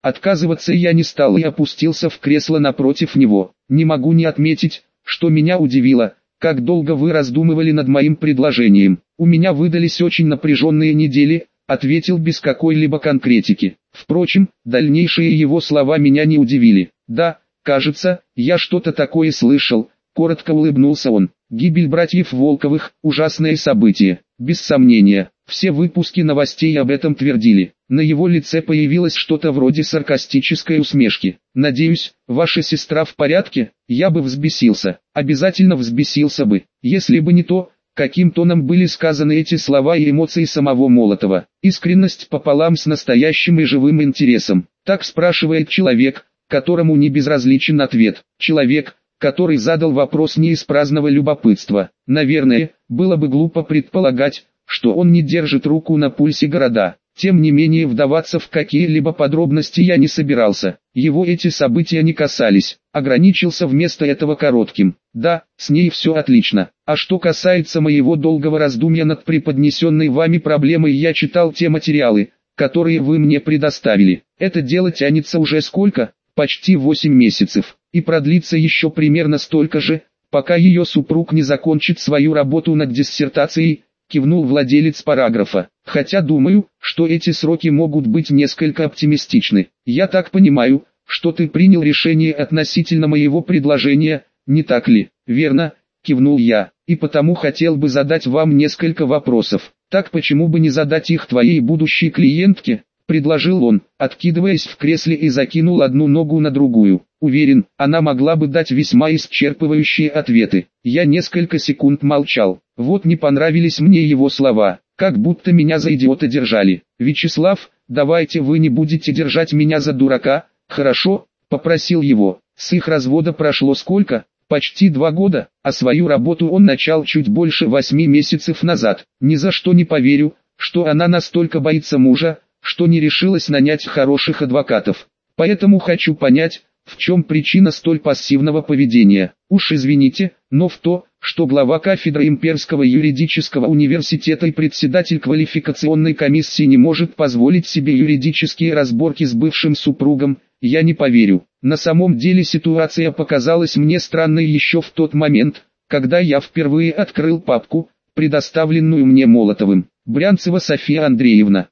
Отказываться я не стал и опустился в кресло напротив него. Не могу не отметить, что меня удивило, как долго вы раздумывали над моим предложением. У меня выдались очень напряженные недели, ответил без какой-либо конкретики. Впрочем, дальнейшие его слова меня не удивили. Да, кажется, я что-то такое слышал, коротко улыбнулся он. Гибель братьев Волковых – ужасное событие, без сомнения. Все выпуски новостей об этом твердили. На его лице появилось что-то вроде саркастической усмешки. «Надеюсь, ваша сестра в порядке?» Я бы взбесился, обязательно взбесился бы, если бы не то, каким тоном были сказаны эти слова и эмоции самого Молотова. Искренность пополам с настоящим и живым интересом. Так спрашивает человек, которому не безразличен ответ. Человек, который задал вопрос не из праздного любопытства. Наверное, было бы глупо предполагать, что он не держит руку на пульсе города. Тем не менее вдаваться в какие-либо подробности я не собирался. Его эти события не касались. Ограничился вместо этого коротким: «Да, с ней все отлично. А что касается моего долгого раздумья над преподнесенной вами проблемой, я читал те материалы, которые вы мне предоставили. Это дело тянется уже сколько? Почти 8 месяцев. И продлится еще примерно столько же, пока ее супруг не закончит свою работу над диссертацией», кивнул владелец параграфа. «Хотя думаю, что эти сроки могут быть несколько оптимистичны. Я так понимаю, что ты принял решение относительно моего предложения, не так ли?» «Верно», кивнул я, «и потому хотел бы задать вам несколько вопросов. Так почему бы не задать их твоей будущей клиентке?» предложил он, откидываясь в кресле и закинул одну ногу на другую. Уверен, она могла бы дать весьма исчерпывающие ответы. Я несколько секунд молчал. Вот не понравились мне его слова, как будто меня за идиота держали. «Вячеслав, давайте вы не будете держать меня за дурака, хорошо?» попросил его. С их развода прошло сколько? Почти 2 года, а свою работу он начал чуть больше 8 месяцев назад. Ни за что не поверю, что она настолько боится мужа, что не решилась нанять хороших адвокатов. Поэтому хочу понять, в чем причина столь пассивного поведения. Уж извините, но в то, что глава кафедры Имперского юридического университета и председатель квалификационной комиссии не может позволить себе юридические разборки с бывшим супругом, я не поверю. На самом деле ситуация показалась мне странной еще в тот момент, когда я впервые открыл папку, предоставленную мне Молотовым. Брянцева София Андреевна,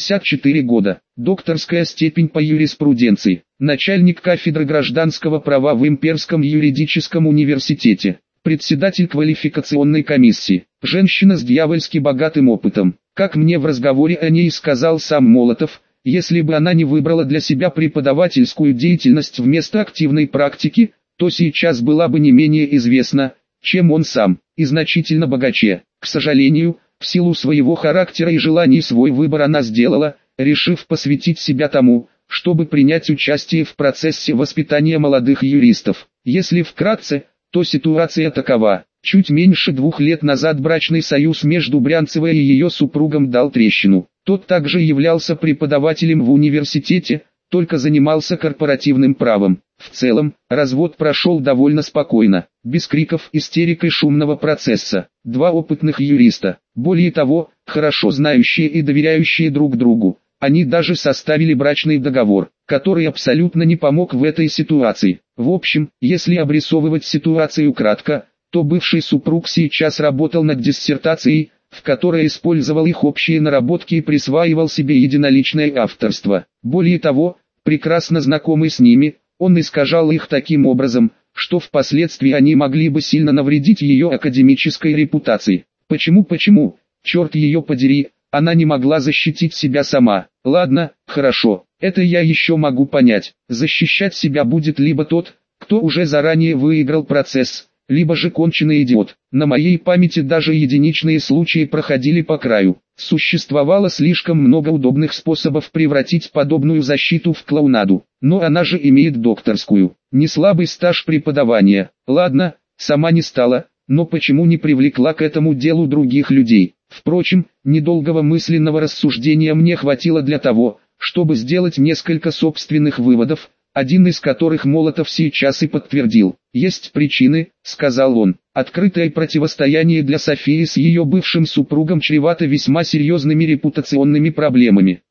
54 года, докторская степень по юриспруденции, начальник кафедры гражданского права в Имперском юридическом университете, председатель квалификационной комиссии, женщина с дьявольски богатым опытом. Как мне в разговоре о ней сказал сам Молотов, если бы она не выбрала для себя преподавательскую деятельность вместо активной практики, то сейчас была бы не менее известна, чем он сам, и значительно богаче. К сожалению, в силу своего характера и желаний свой выбор она сделала, решив посвятить себя тому, чтобы принять участие в процессе воспитания молодых юристов. Если вкратце, то ситуация такова. Чуть меньше 2 лет назад брачный союз между Брянцевой и ее супругом дал трещину. Тот также являлся преподавателем в университете, только занимался корпоративным правом. В целом, развод прошел довольно спокойно, без криков, истерик и шумного процесса. 2 опытных юриста, более того, хорошо знающие и доверяющие друг другу. Они даже составили брачный договор, который абсолютно не помог в этой ситуации. В общем, если обрисовывать ситуацию кратко, то бывший супруг сейчас работал над диссертацией, в которой использовал их общие наработки и присваивал себе единоличное авторство. Более того, прекрасно знакомый с ними, он искажал их таким образом, что впоследствии они могли бы сильно навредить ее академической репутации. Почему, черт ее подери, она не могла защитить себя сама? Ладно, хорошо, это я еще могу понять. Защищать себя будет либо тот, кто уже заранее выиграл процесс, либо же конченый идиот. На моей памяти даже единичные случаи проходили по краю. Существовало слишком много удобных способов превратить подобную защиту в клоунаду. Но она же имеет докторскую, не слабый стаж преподавания. Ладно, сама не стала, но почему не привлекла к этому делу других людей? Впрочем, недолгого мысленного рассуждения мне хватило для того, чтобы сделать несколько собственных выводов, один из которых Молотов сейчас и подтвердил. «Есть причины», — сказал он. «Открытое противостояние для Софии с ее бывшим супругом чревато весьма серьезными репутационными проблемами.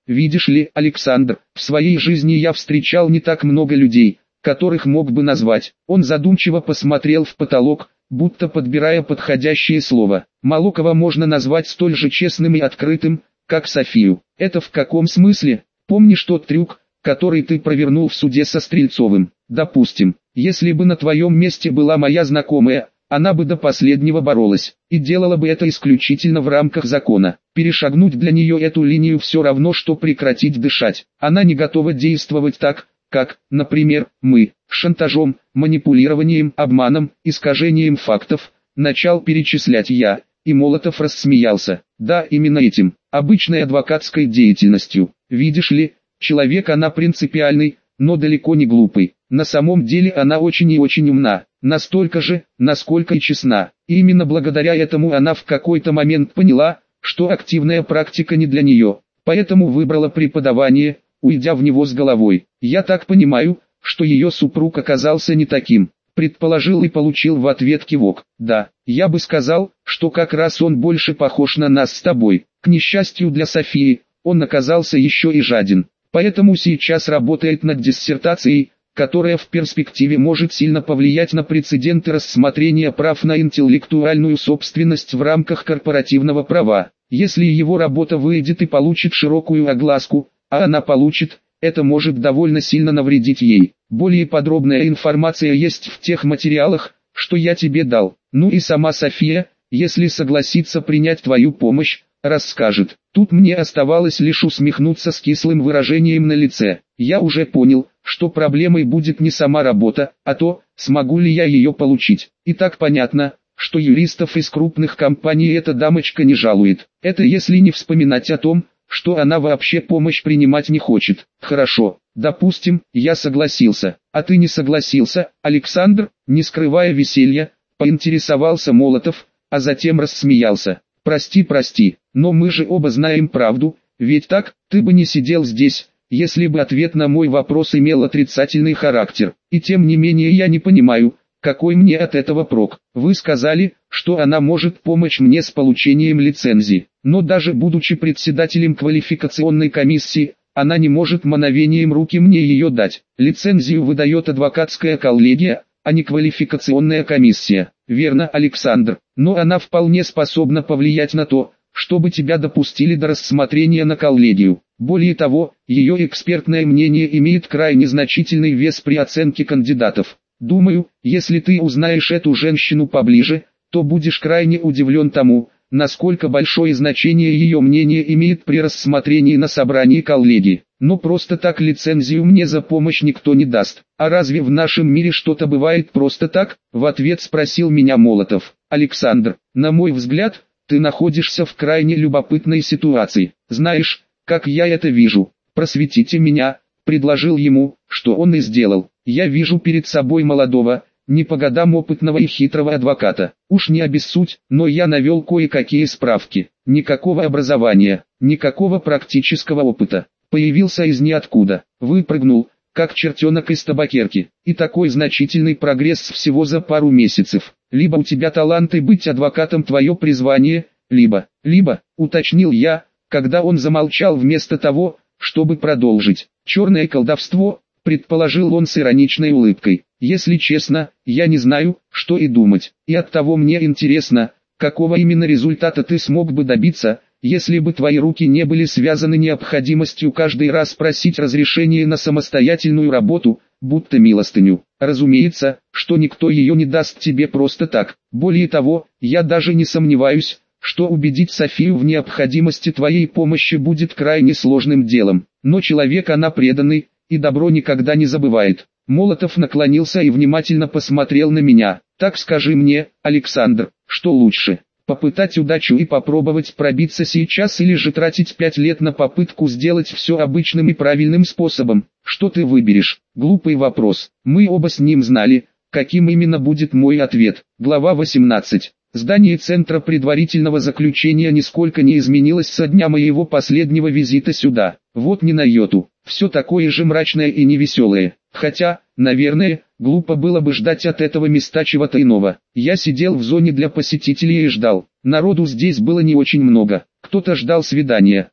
Видишь ли, Александр, в своей жизни я встречал не так много людей, которых мог бы назвать. Он задумчиво посмотрел в потолок, будто подбирая подходящее слово. Мало кого можно назвать столь же честным и открытым, как Софию. Это в каком смысле? Помнишь тот трюк, который ты провернул в суде со Стрельцовым? Допустим, если бы на твоем месте была моя знакомая, она бы до последнего боролась, и делала бы это исключительно в рамках закона. Перешагнуть для нее эту линию все равно, что прекратить дышать. Она не готова действовать так, как, например, мы, шантажом, манипулированием, обманом, искажением фактов, начал перечислять я, и Молотов рассмеялся. Да, именно этим, обычной адвокатской деятельностью. Видишь ли, человек она принципиальный, но далеко не глупый. На самом деле она очень и очень умна, настолько же, насколько и честна. И именно благодаря этому она в какой-то момент поняла, что активная практика не для нее, поэтому выбрала преподавание, уйдя в него с головой. Я так понимаю, что ее супруг оказался не таким, предположил и получил в ответ кивок. Да, я бы сказал, что как раз он больше похож на нас с тобой. К несчастью для Софии, он оказался еще и жаден, поэтому сейчас работает над диссертацией, которая в перспективе может сильно повлиять на прецеденты рассмотрения прав на интеллектуальную собственность в рамках корпоративного права. Если его работа выйдет и получит широкую огласку, а она получит, это может довольно сильно навредить ей. Более подробная информация есть в тех материалах, что я тебе дал. Ну и сама София, если согласится принять твою помощь, расскажет. Тут мне оставалось лишь усмехнуться с кислым выражением на лице. Я уже понял, что проблемой будет не сама работа, а то, смогу ли я ее получить. И так понятно, что юристов из крупных компаний эта дамочка не жалует. Это если не вспоминать о том, что она вообще помощь принимать не хочет. Хорошо, допустим, я согласился. А ты не согласился, Александр? Не скрывая веселья, поинтересовался Молотов, а затем рассмеялся. Прости, но мы же оба знаем правду, ведь так, ты бы не сидел здесь, если бы ответ на мой вопрос имел отрицательный характер. И тем не менее я не понимаю, какой мне от этого прок. Вы сказали, что она может помочь мне с получением лицензии, но даже будучи председателем квалификационной комиссии, она не может мановением руки мне ее дать. Лицензию выдает адвокатская коллегия, а не квалификационная комиссия. Верно, Александр, но она вполне способна повлиять на то, чтобы тебя допустили до рассмотрения на коллегию. Более того, ее экспертное мнение имеет крайне значительный вес при оценке кандидатов. Думаю, если ты узнаешь эту женщину поближе, то будешь крайне удивлен тому, насколько большое значение ее мнение имеет при рассмотрении на собрании коллегии. Но просто так лицензию мне за помощь никто не даст. А разве в нашем мире что-то бывает просто так? В ответ спросил меня Молотов. Александр, на мой взгляд, ты находишься в крайне любопытной ситуации. Знаешь, как я это вижу? Просветите меня, предложил ему, что он и сделал. Я вижу перед собой молодого, не по годам опытного и хитрого адвоката. Уж не обессудь, но я навел кое-какие справки. Никакого образования, никакого практического опыта. Появился из ниоткуда, выпрыгнул, как чертенок из табакерки. И такой значительный прогресс всего за пару месяцев. Либо у тебя талант и быть адвокатом твое призвание, либо, уточнил я, когда он замолчал вместо того, чтобы продолжить. Черное колдовство, предположил он с ироничной улыбкой. Если честно, я не знаю, что и думать. И оттого мне интересно, какого именно результата ты смог бы добиться, если бы твои руки не были связаны необходимостью каждый раз просить разрешение на самостоятельную работу, будто милостыню. Разумеется, что никто ее не даст тебе просто так. Более того, я даже не сомневаюсь, что убедить Софию в необходимости твоей помощи будет крайне сложным делом. Но человек она преданный, и добро никогда не забывает. Молотов наклонился и внимательно посмотрел на меня. Так скажи мне, Александр, что лучше? Попытать удачу и попробовать пробиться сейчас или же тратить 5 лет на попытку сделать все обычным и правильным способом? Что ты выберешь? Глупый вопрос. Мы оба с ним знали, каким именно будет мой ответ. Глава 18. Здание Центра предварительного заключения нисколько не изменилось со дня моего последнего визита сюда. Вот ни на йоту. Все такое же мрачное и невеселое. Хотя, наверное, глупо было бы ждать от этого места чего-то иного. Я сидел в зоне для посетителей и ждал. Народу здесь было не очень много. Кто-то ждал свидания,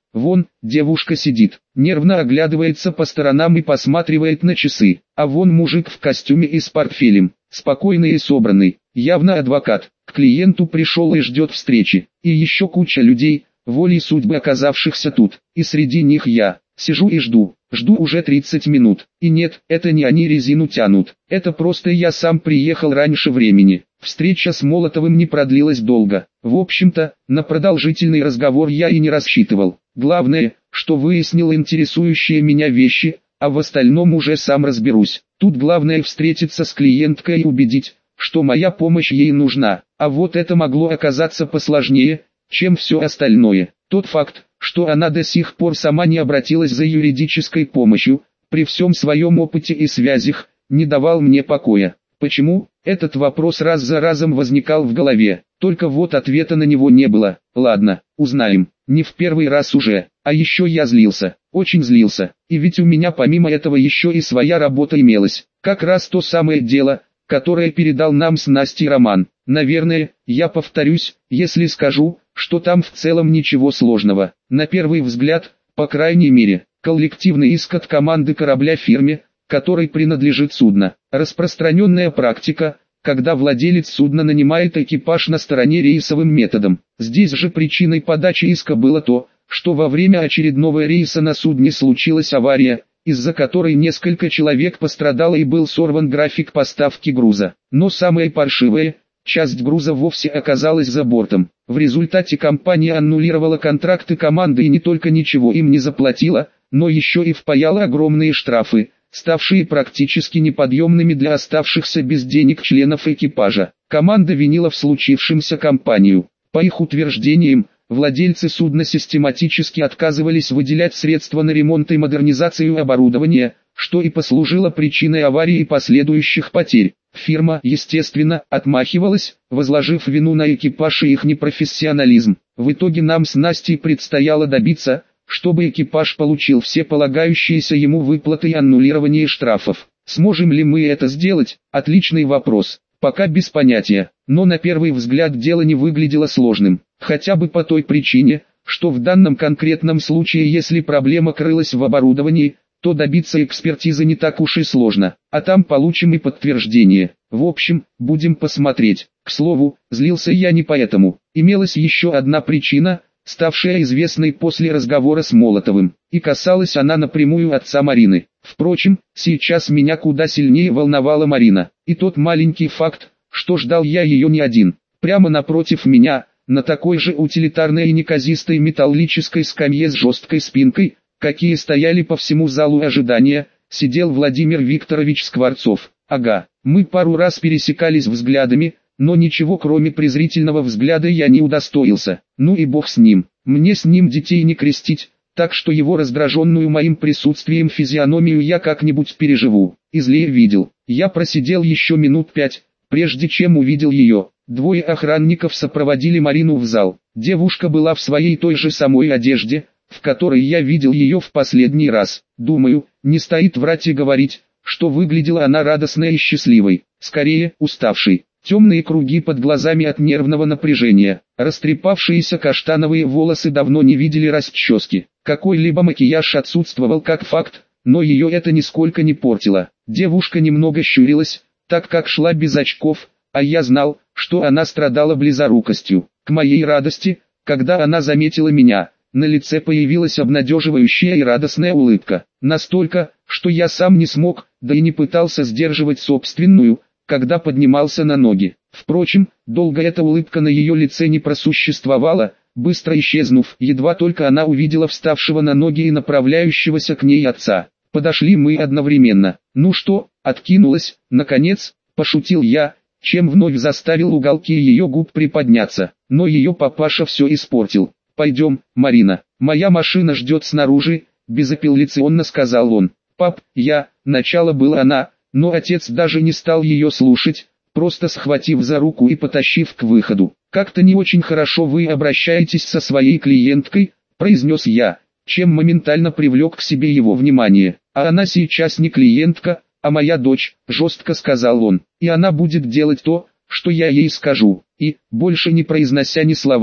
Вон, девушка сидит, нервно оглядывается по сторонам и посматривает на часы. А вон мужик в костюме и с портфелем, спокойный и собранный, явно адвокат, к клиенту пришел и ждет встречи. И еще куча людей, волей судьбы оказавшихся тут, и среди них я. Сижу и жду уже 30 минут. И нет, это не они резину тянут, это просто я сам приехал раньше времени. Встреча с Молотовым не продлилась долго. В общем-то, на продолжительный разговор я и не рассчитывал. Главное, что выяснил интересующие меня вещи, а в остальном уже сам разберусь. Тут главное встретиться с клиенткой и убедить, что моя помощь ей нужна. А вот это могло оказаться посложнее, чем все остальное. Тот факт, что она до сих пор сама не обратилась за юридической помощью, при всем своем опыте и связях, не давал мне покоя. Почему? Этот вопрос раз за разом возникал в голове, только вот ответа на него не было. Ладно, узнаем, не в первый раз уже. А еще я злился, очень злился, и ведь у меня помимо этого еще и своя работа имелась. Как раз то самое дело, которое передал нам с Настей Роман. Наверное, я повторюсь, если скажу, что там в целом ничего сложного. На первый взгляд, по крайней мере, коллективный иск от команды корабля фирме, которой принадлежит судно. Распространенная практика, когда владелец судна нанимает экипаж на стороне рейсовым методом. Здесь же причиной подачи иска было то, что во время очередного рейса на судне случилась авария, из-за которой несколько человек пострадало и был сорван график поставки груза. Но самое паршивое, часть груза вовсе оказалась за бортом. В результате компания аннулировала контракты команды и не только ничего им не заплатила, но еще и впаяла огромные штрафы, ставшие практически неподъемными для оставшихся без денег членов экипажа. Команда винила в случившемся компанию. По их утверждениям, владельцы судна систематически отказывались выделять средства на ремонт и модернизацию оборудования, что и послужило причиной аварии и последующих потерь. Фирма, естественно, отмахивалась, возложив вину на экипаж и их непрофессионализм. В итоге нам с Настей предстояло добиться, чтобы экипаж получил все полагающиеся ему выплаты и аннулирование штрафов. Сможем ли мы это сделать? Отличный вопрос. Пока без понятия, но на первый взгляд дело не выглядело сложным. Хотя бы по той причине, что в данном конкретном случае, если проблема крылась в оборудовании, то добиться экспертизы не так уж и сложно, а там получим и подтверждение. В общем, будем посмотреть. К слову, злился я не поэтому. Имелась еще одна причина, ставшая известной после разговора с Молотовым, и касалась она напрямую отца Марины. Впрочем, сейчас меня куда сильнее волновала Марина, и тот маленький факт, что ждал я ее не один. Прямо напротив меня, на такой же утилитарной и неказистой металлической скамье с жесткой спинкой, какие стояли по всему залу ожидания, сидел Владимир Викторович Скворцов. Ага, мы пару раз пересекались взглядами, но ничего кроме презрительного взгляда я не удостоился. Ну и бог с ним, мне с ним детей не крестить, так что его раздраженную моим присутствием физиономию я как-нибудь переживу. И злее видел. Я просидел еще минут 5, прежде чем увидел ее. Двое охранников сопроводили Марину в зал. Девушка была в своей той же самой одежде, в которой я видел ее в последний раз. Думаю, не стоит врать и говорить, что выглядела она радостной и счастливой, скорее уставшей. Темные круги под глазами от нервного напряжения, растрепавшиеся каштановые волосы давно не видели расчески. Какой-либо макияж отсутствовал как факт, но ее это нисколько не портило. Девушка немного щурилась, так как шла без очков, а я знал, что она страдала близорукостью. К моей радости, когда она заметила меня, на лице появилась обнадеживающая и радостная улыбка. Настолько, что я сам не смог, да и не пытался сдерживать собственную, когда поднимался на ноги. Впрочем, долго эта улыбка на ее лице не просуществовала, быстро исчезнув, едва только она увидела вставшего на ноги и направляющегося к ней отца. Подошли мы одновременно. «Ну что, откинулась, наконец?» – пошутил я, чем вновь заставил уголки ее губ приподняться. Но ее папаша все испортил. «Пойдем, Марина, моя машина ждет снаружи», – безапелляционно сказал он. «Пап, начало было она», но отец даже не стал ее слушать, просто схватив за руку и потащив к выходу. «Как-то не очень хорошо вы обращаетесь со своей клиенткой», – произнес я, чем моментально привлек к себе его внимание. «А она сейчас не клиентка, а моя дочь», – жестко сказал он, – «и она будет делать то, что я ей скажу». И, больше не произнося ни слова,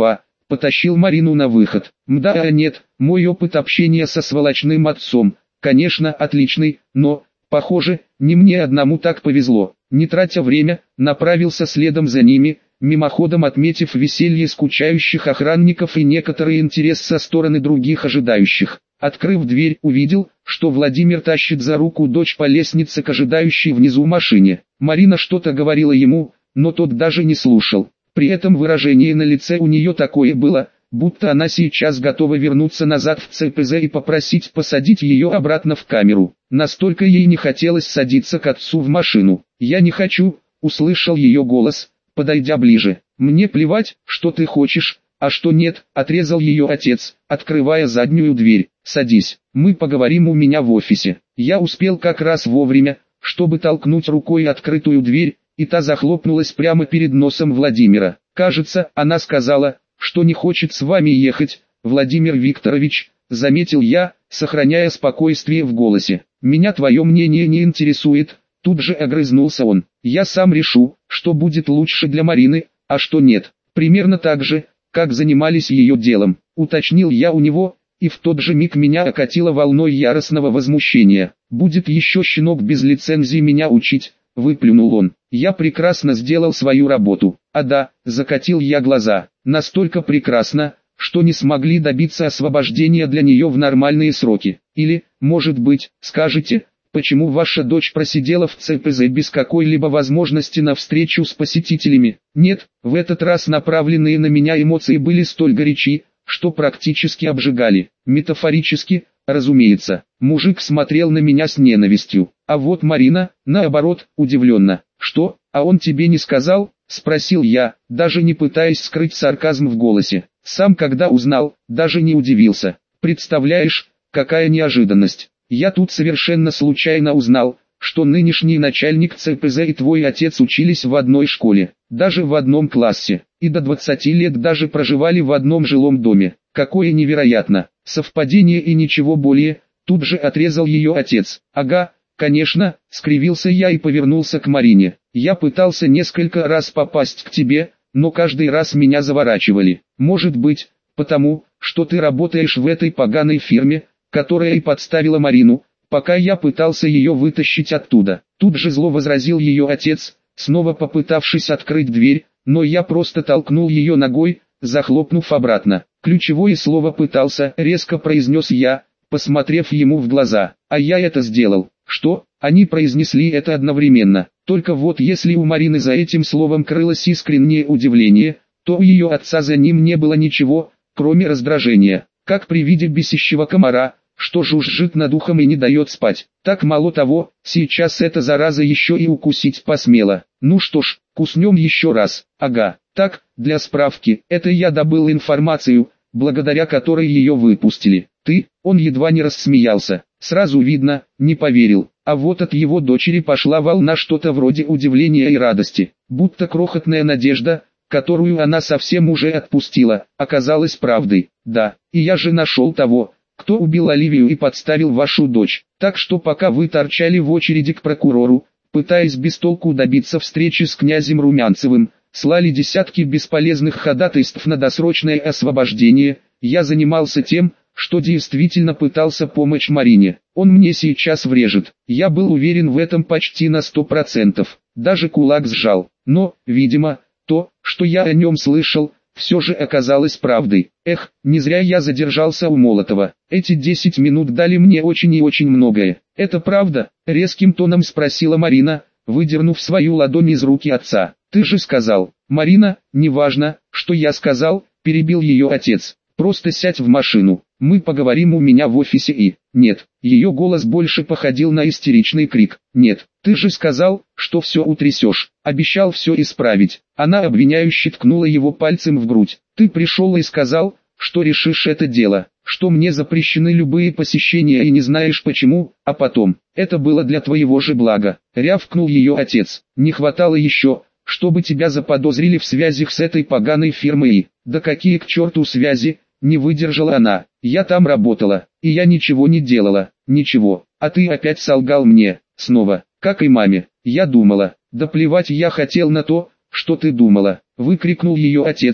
потащил Марину на выход. Мда, а нет, мой опыт общения со сволочным отцом, конечно, отличный, но, похоже, не мне одному так повезло. Не тратя время, направился следом за ними, мимоходом отметив веселье скучающих охранников и некоторый интерес со стороны других ожидающих. Открыв дверь, увидел, что Владимир тащит за руку дочь по лестнице к ожидающей внизу машине. Марина что-то говорила ему, но тот даже не слушал. При этом выражение на лице у нее такое было, будто она сейчас готова вернуться назад в ЦПЗ и попросить посадить ее обратно в камеру. Настолько ей не хотелось садиться к отцу в машину. «Я не хочу», — услышал ее голос, подойдя ближе. «Мне плевать, что ты хочешь, а что нет», — отрезал ее отец, открывая заднюю дверь. «Садись, мы поговорим у меня в офисе». Я успел как раз вовремя, чтобы толкнуть рукой открытую дверь, и та захлопнулась прямо перед носом Владимира. «Кажется, она сказала, что не хочет с вами ехать, Владимир Викторович», — заметил я, сохраняя спокойствие в голосе. «Меня твое мнение не интересует», — тут же огрызнулся он. «Я сам решу, что будет лучше для Марины, а что нет. Примерно так же, как занимались ее делом», — уточнил я у него, и в тот же миг меня окатило волной яростного возмущения. «Будет еще щенок без лицензии меня учить», — выплюнул он. «Я прекрасно сделал свою работу». «А да», — закатил я глаза, — «настолько прекрасно, что не смогли добиться освобождения для нее в нормальные сроки. Или, может быть, скажете, почему ваша дочь просидела в ЦПЗ без какой-либо возможности на встречу с посетителями?» Нет, в этот раз направленные на меня эмоции были столь горячи, что практически обжигали. Метафорически, разумеется. Мужик смотрел на меня с ненавистью, а вот Марина, наоборот, удивленно. «Что, а он тебе не сказал?» — спросил я, даже не пытаясь скрыть сарказм в голосе. Сам когда узнал, даже не удивился. «Представляешь, какая неожиданность. Я тут совершенно случайно узнал, что нынешний начальник ЦПЗ и твой отец учились в одной школе, даже в одном классе, и до 20 лет даже проживали в одном жилом доме. Какое невероятно совпадение и ничего более», — тут же отрезал ее отец. «Ага, конечно», — скривился я и повернулся к Марине. «Я пытался несколько раз попасть к тебе, но каждый раз меня заворачивали. Может быть, потому, что ты работаешь в этой поганой фирме, которая и подставила Марину, пока я пытался ее вытащить оттуда». Тут же зло возразил ее отец, снова попытавшись открыть дверь, но я просто толкнул ее ногой, захлопнув обратно. «Ключевое слово «пытался», — резко произнес я, посмотрев ему в глаза. «А я это сделал». «Что?» Они произнесли это одновременно. Только вот если у Марины за этим словом крылось искреннее удивление, то у ее отца за ним не было ничего, кроме раздражения. Как при виде бесящего комара, что жужжит над ухом и не дает спать. Так мало того, сейчас эта зараза еще и укусить посмела. Ну что ж, куснем еще раз. Ага, так, для справки, это я добыл информацию, благодаря которой ее выпустили. Ты, он едва не рассмеялся. Сразу видно, не поверил. А вот от его дочери пошла волна что-то вроде удивления и радости. Будто крохотная надежда, которую она совсем уже отпустила, оказалась правдой. Да, и я же нашел того, кто убил Оливию и подставил вашу дочь. Так что пока вы торчали в очереди к прокурору, пытаясь без толку добиться встречи с князем Румянцевым, слали десятки бесполезных ходатайств на досрочное освобождение, я занимался тем, что действительно пытался помочь Марине. Он мне сейчас врежет. Я был уверен в этом почти на 100%. Даже кулак сжал. Но, видимо, то, что я о нем слышал, все же оказалось правдой. Эх, не зря я задержался у Молотова. Эти 10 минут дали мне очень и очень многое. «Это правда?» — резким тоном спросила Марина, выдернув свою ладонь из руки отца. «Ты же сказал». «Марина, неважно, что я сказал», — перебил ее отец. «Просто сядь в машину. Мы поговорим у меня в офисе и...» «Нет». Ее голос больше походил на истеричный крик. «Нет, ты же сказал, что все утрясешь. Обещал все исправить». Она обвиняюще ткнула его пальцем в грудь. «Ты пришел и сказал, что решишь это дело, что мне запрещены любые посещения и не знаешь почему, а потом, это было для твоего же блага», — рявкнул ее отец. «Не хватало еще, чтобы тебя заподозрили в связях с этой поганой фирмой и...» «Да какие к черту связи?» — не выдержала она. «Я там работала, и я ничего не делала, ничего, а ты опять солгал мне, снова, как и маме. Я думала, да плевать я хотел на то, что ты думала», — выкрикнул ее отец,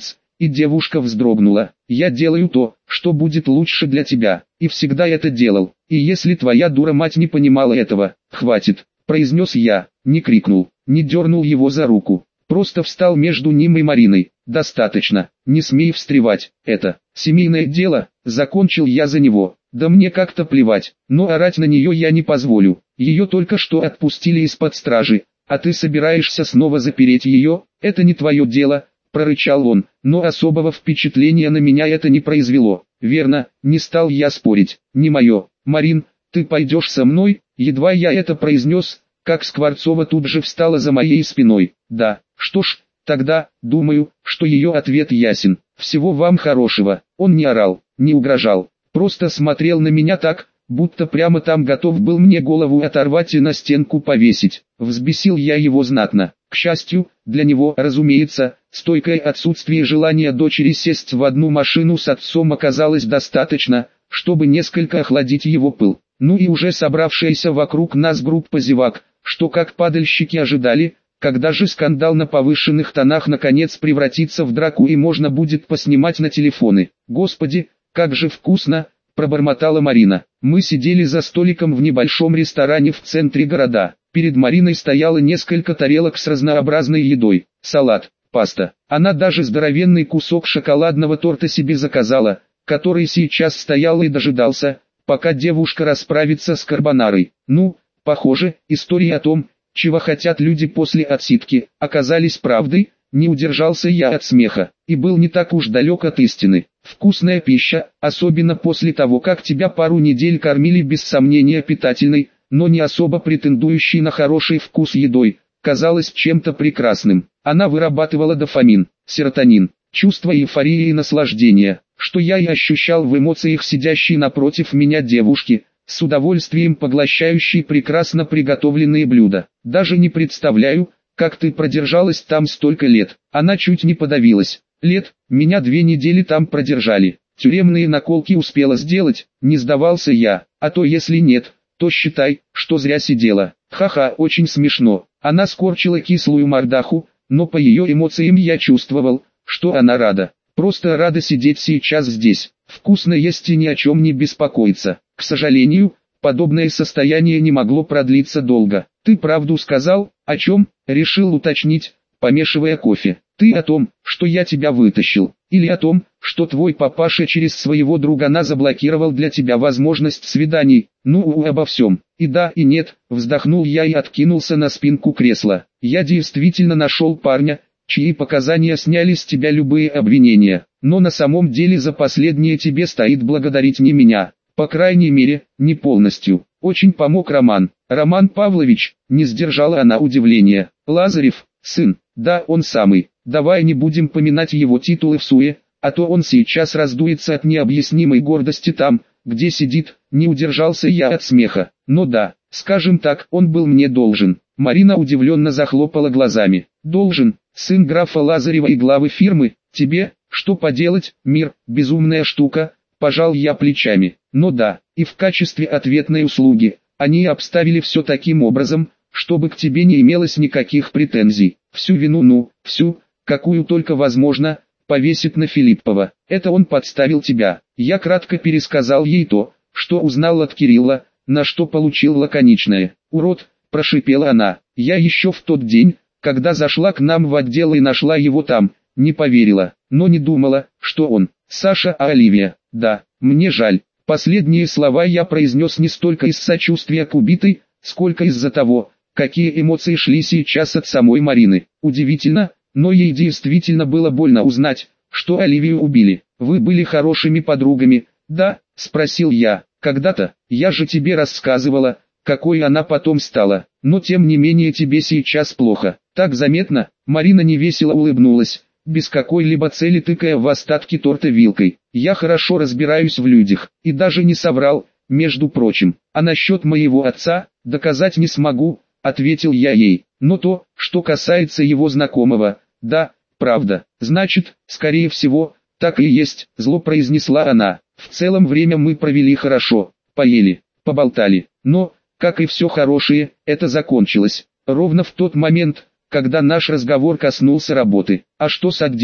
и девушка вздрогнула. «Я делаю то, что будет лучше для тебя, и всегда это делал, и если твоя дура мать не понимала этого, хватит», произнес я, не крикнул, не дернул его за руку, просто встал между ним и Мариной. «Достаточно, не смей встревать, это семейное дело», закончил я за него. «Да мне как-то плевать, но орать на нее я не позволю, ее только что отпустили из-под стражи, а ты собираешься снова запереть ее, это не твое дело», прорычал он, но особого впечатления на меня это не произвело. «Верно, не стал я спорить, не мое. Марин, ты пойдешь со мной?» Едва я это произнес, как Скворцова тут же встала за моей спиной. «Да, что ж, тогда, думаю, что ее ответ ясен. Всего вам хорошего». Он не орал, не угрожал, просто смотрел на меня так, будто прямо там готов был мне голову оторвать и на стенку повесить. Взбесил я его знатно. К счастью, для него, разумеется, стойкое отсутствие желания дочери сесть в одну машину с отцом оказалось достаточно, чтобы несколько охладить его пыл. Ну и уже собравшаяся вокруг нас группа зевак, что как падальщики ожидали, когда же скандал на повышенных тонах наконец превратится в драку и можно будет поснимать на телефоны. «Господи, как же вкусно!» пробормотала Марина. Мы сидели за столиком в небольшом ресторане в центре города. Перед Мариной стояло несколько тарелок с разнообразной едой, салат, паста. Она даже здоровенный кусок шоколадного торта себе заказала, который сейчас стоял и дожидался, пока девушка расправится с карбонарой. Ну, похоже, история о том, чего хотят люди после отсидки, оказались правдой. Не удержался я от смеха, и был не так уж далек от истины. Вкусная пища, особенно после того, как тебя пару недель кормили без сомнения питательной, но не особо претендующей на хороший вкус едой, казалась чем-то прекрасным. Она вырабатывала дофамин, серотонин, чувство эйфории и наслаждения, что я и ощущал в эмоциях сидящей напротив меня девушки, с удовольствием поглощающей прекрасно приготовленные блюда. Даже не представляю, как ты продержалась там столько лет. Она чуть не подавилась. Лет, меня 2 недели там продержали. Тюремные наколки успела сделать, не сдавался я. А то если нет, то считай, что зря сидела. Ха-ха, очень смешно. Она скорчила кислую мордаху, но по ее эмоциям я чувствовал, что она рада. Просто рада сидеть сейчас здесь. Вкусно есть и ни о чем не беспокоиться. К сожалению, подобное состояние не могло продлиться долго. «Ты правду сказал?» «О чем?» — решил уточнить, помешивая кофе. «Ты о том, что я тебя вытащил, или о том, что твой папаша через своего другана заблокировал для тебя возможность свиданий?» «Ну, обо всем. И да, и нет», — вздохнул я и откинулся на спинку кресла. «Я действительно нашел парня, чьи показания сняли с тебя любые обвинения, но на самом деле за последнее тебе стоит благодарить не меня, по крайней мере, не полностью. Очень помог Роман. Роман Павлович», не сдержала она удивления. «Лазарев, сын, да, он самый. Давай не будем поминать его титулы всуе, а то он сейчас раздуется от необъяснимой гордости там, где сидит». Не удержался я от смеха. «Ну да, скажем так, он был мне должен». Марина удивленно захлопала глазами. «Должен, сын графа Лазарева и главы фирмы, тебе, что поделать, мир, безумная штука», пожал я плечами. «Ну да, и в качестве ответной услуги, они обставили все таким образом, чтобы к тебе не имелось никаких претензий. Всю вину, всю, какую только возможно, повесит на Филиппова. Это он подставил тебя». Я кратко пересказал ей то, что узнал от Кирилла, на что получил лаконичное «урод», прошипела она. «Я еще в тот день, когда зашла к нам в отдел и нашла его там, не поверила, но не думала, что он, Саша, а Оливия. Да, мне жаль». Последние слова я произнес не столько из сочувствия к убитой, сколько из-за того, какие эмоции шли сейчас от самой Марины. Удивительно, но ей действительно было больно узнать, что Оливию убили. «Вы были хорошими подругами, да?» — спросил я. «Когда-то, я же тебе рассказывала, какой она потом стала, но тем не менее тебе сейчас плохо. Так заметно?» Марина невесело улыбнулась, без какой-либо цели тыкая в остатки торта вилкой. «Я хорошо разбираюсь в людях, и даже не соврал, между прочим. А насчет моего отца, доказать не смогу», — ответил я ей. «Но то, что касается его знакомого, да, правда. Значит, скорее всего, так и есть», — зло произнесла она. «В целом время мы провели хорошо, поели, поболтали, но, как и все хорошее, это закончилось. Ровно в тот момент, когда наш разговор коснулся работы. А что с отделом?»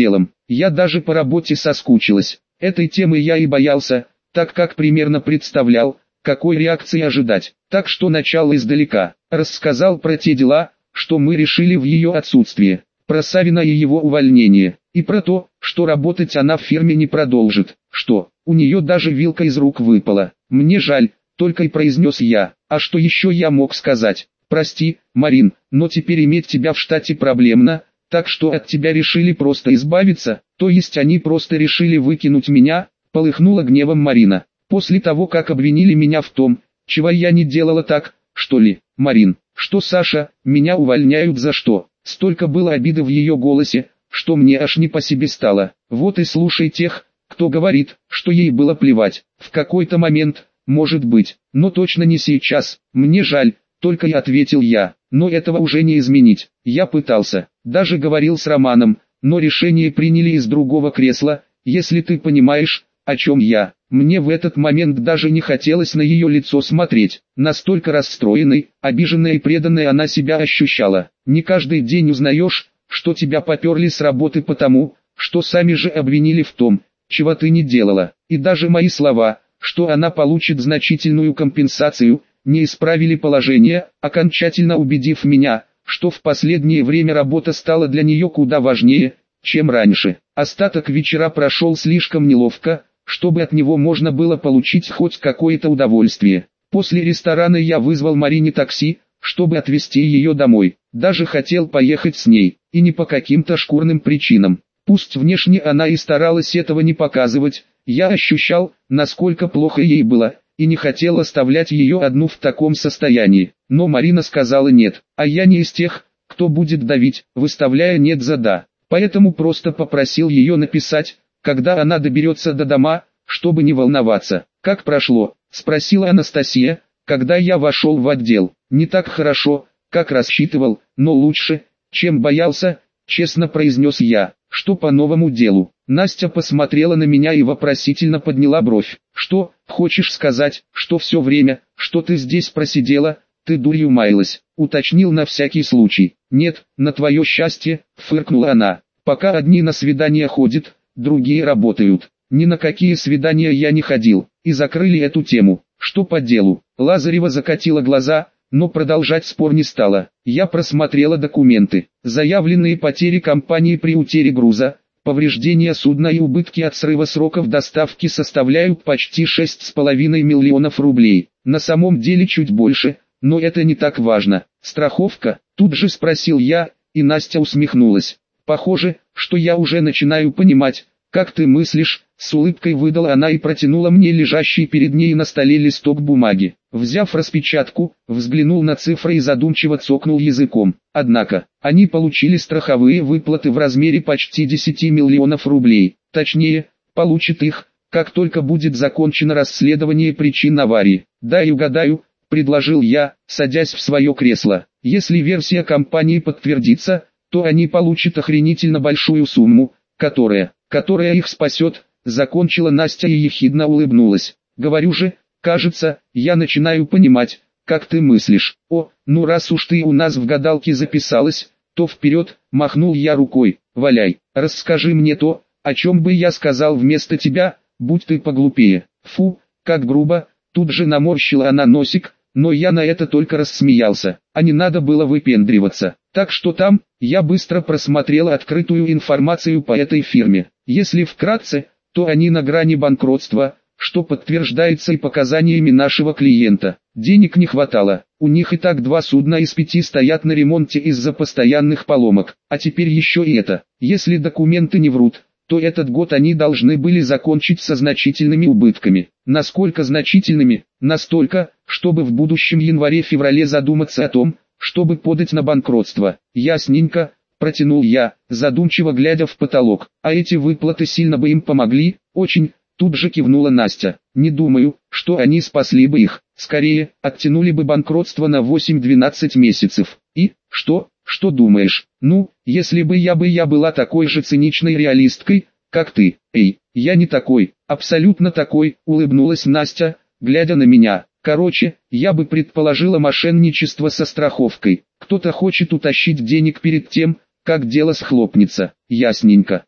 Я даже по работе соскучилась. Этой темы я и боялся, так как примерно представлял, какой реакции ожидать. Так что начал издалека. Рассказал про те дела, что мы решили в ее отсутствие. Про Савина и его увольнение. И про то, что работать она в фирме не продолжит. Что, у нее даже вилка из рук выпала. Мне жаль, только и произнес я. А что еще я мог сказать? Прости, Марин, но теперь иметь тебя в штате проблемно, так что от тебя решили просто избавиться, то есть они просто решили выкинуть меня, полыхнула гневом Марина. После того, как обвинили меня в том, чего я не делала, так, что ли, Марин, что Саша, меня увольняют за что? Столько было обиды в ее голосе, что мне аж не по себе стало. Вот и слушай тех, кто говорит, что ей было плевать. В какой-то момент, может быть, но точно не сейчас. Мне жаль, только и ответил я. Но этого уже не изменить. Я пытался, даже говорил с Романом, но решение приняли из другого кресла, если ты понимаешь, о чем я. Мне в этот момент даже не хотелось на ее лицо смотреть. Настолько расстроенной, обиженной и преданной она себя ощущала. Не каждый день узнаешь, что тебя поперли с работы потому, что сами же обвинили в том, чего ты не делала. И даже мои слова, что она получит значительную компенсацию, не исправили положение, окончательно убедив меня, что в последнее время работа стала для нее куда важнее, чем раньше. Остаток вечера прошел слишком неловко, чтобы от него можно было получить хоть какое-то удовольствие. После ресторана я вызвал Марине такси, чтобы отвезти ее домой. Даже хотел поехать с ней, и не по каким-то шкурным причинам. Пусть внешне она и старалась этого не показывать, я ощущал, насколько плохо ей было, и не хотел оставлять ее одну в таком состоянии. Но Марина сказала нет, а я не из тех, кто будет давить, выставляя нет за да. Поэтому просто попросил ее написать, когда она доберется до дома, чтобы не волноваться. «Как прошло?» – спросила Анастасия, когда я вошел в отдел. «Не так хорошо, как рассчитывал, но лучше, чем боялся», – честно произнес я. «Что по новому делу?» Настя посмотрела на меня и вопросительно подняла бровь. «Что, хочешь сказать, что все время, что ты здесь просидела, ты дурью маялась?» – уточнил на всякий случай. «Нет, на твое счастье», – фыркнула она. «Пока одни на свидания ходят, другие работают. Ни на какие свидания я не ходил, и закрыли эту тему. Что по делу?» Лазарева закатила глаза, но продолжать спор не стала. Я просмотрела документы. Заявленные потери компании при утере груза, повреждения судна и убытки от срыва сроков доставки составляют почти 6,5 миллионов рублей. На самом деле чуть больше, но это не так важно. «Страховка?» – тут же спросил я, и Настя усмехнулась. «Похоже, что я уже начинаю понимать, как ты мыслишь», — с улыбкой выдала она и протянула мне лежащий перед ней на столе листок бумаги. Взяв распечатку, взглянул на цифры и задумчиво цокнул языком. Однако, они получили страховые выплаты в размере почти 10 миллионов рублей. Точнее, получат их, как только будет закончено расследование причин аварии. «Дай угадаю», — предложил я, садясь в свое кресло. «Если версия компании подтвердится, то они получат охренительно большую сумму, которая их спасет», — закончила Настя и ехидно улыбнулась. «Говорю же, кажется, я начинаю понимать, как ты мыслишь. О, ну раз уж ты у нас в гадалке записалась, то вперед», — махнул я рукой. «Валяй, расскажи мне то, о чем бы я сказал вместо тебя, будь ты поглупее». «Фу, как грубо», — тут же наморщила она носик, но я на это только рассмеялся, а не надо было выпендриваться. Так что там, я быстро просмотрела открытую информацию по этой фирме. Если вкратце, то они на грани банкротства, что подтверждается и показаниями нашего клиента. Денег не хватало, у них и так 2 судна из 5 стоят на ремонте из-за постоянных поломок, а теперь еще и это. Если документы не врут, то этот год они должны были закончить со значительными убытками. Насколько значительными? Настолько, чтобы в будущем январе-феврале задуматься о том, чтобы подать на банкротство. «Ясненько», — протянул я, задумчиво глядя в потолок. «А эти выплаты сильно бы им помогли?» «Очень», — тут же кивнула Настя. «Не думаю, что они спасли бы их. Скорее, оттянули бы банкротство на 8-12 месяцев. И, что думаешь? Ну, если бы я была такой же циничной реалисткой, как ты». «Эй, я не такой, абсолютно такой», — улыбнулась Настя, глядя на меня. «Короче, я бы предположила мошенничество со страховкой. Кто-то хочет утащить денег перед тем, как дело схлопнется». «Ясненько.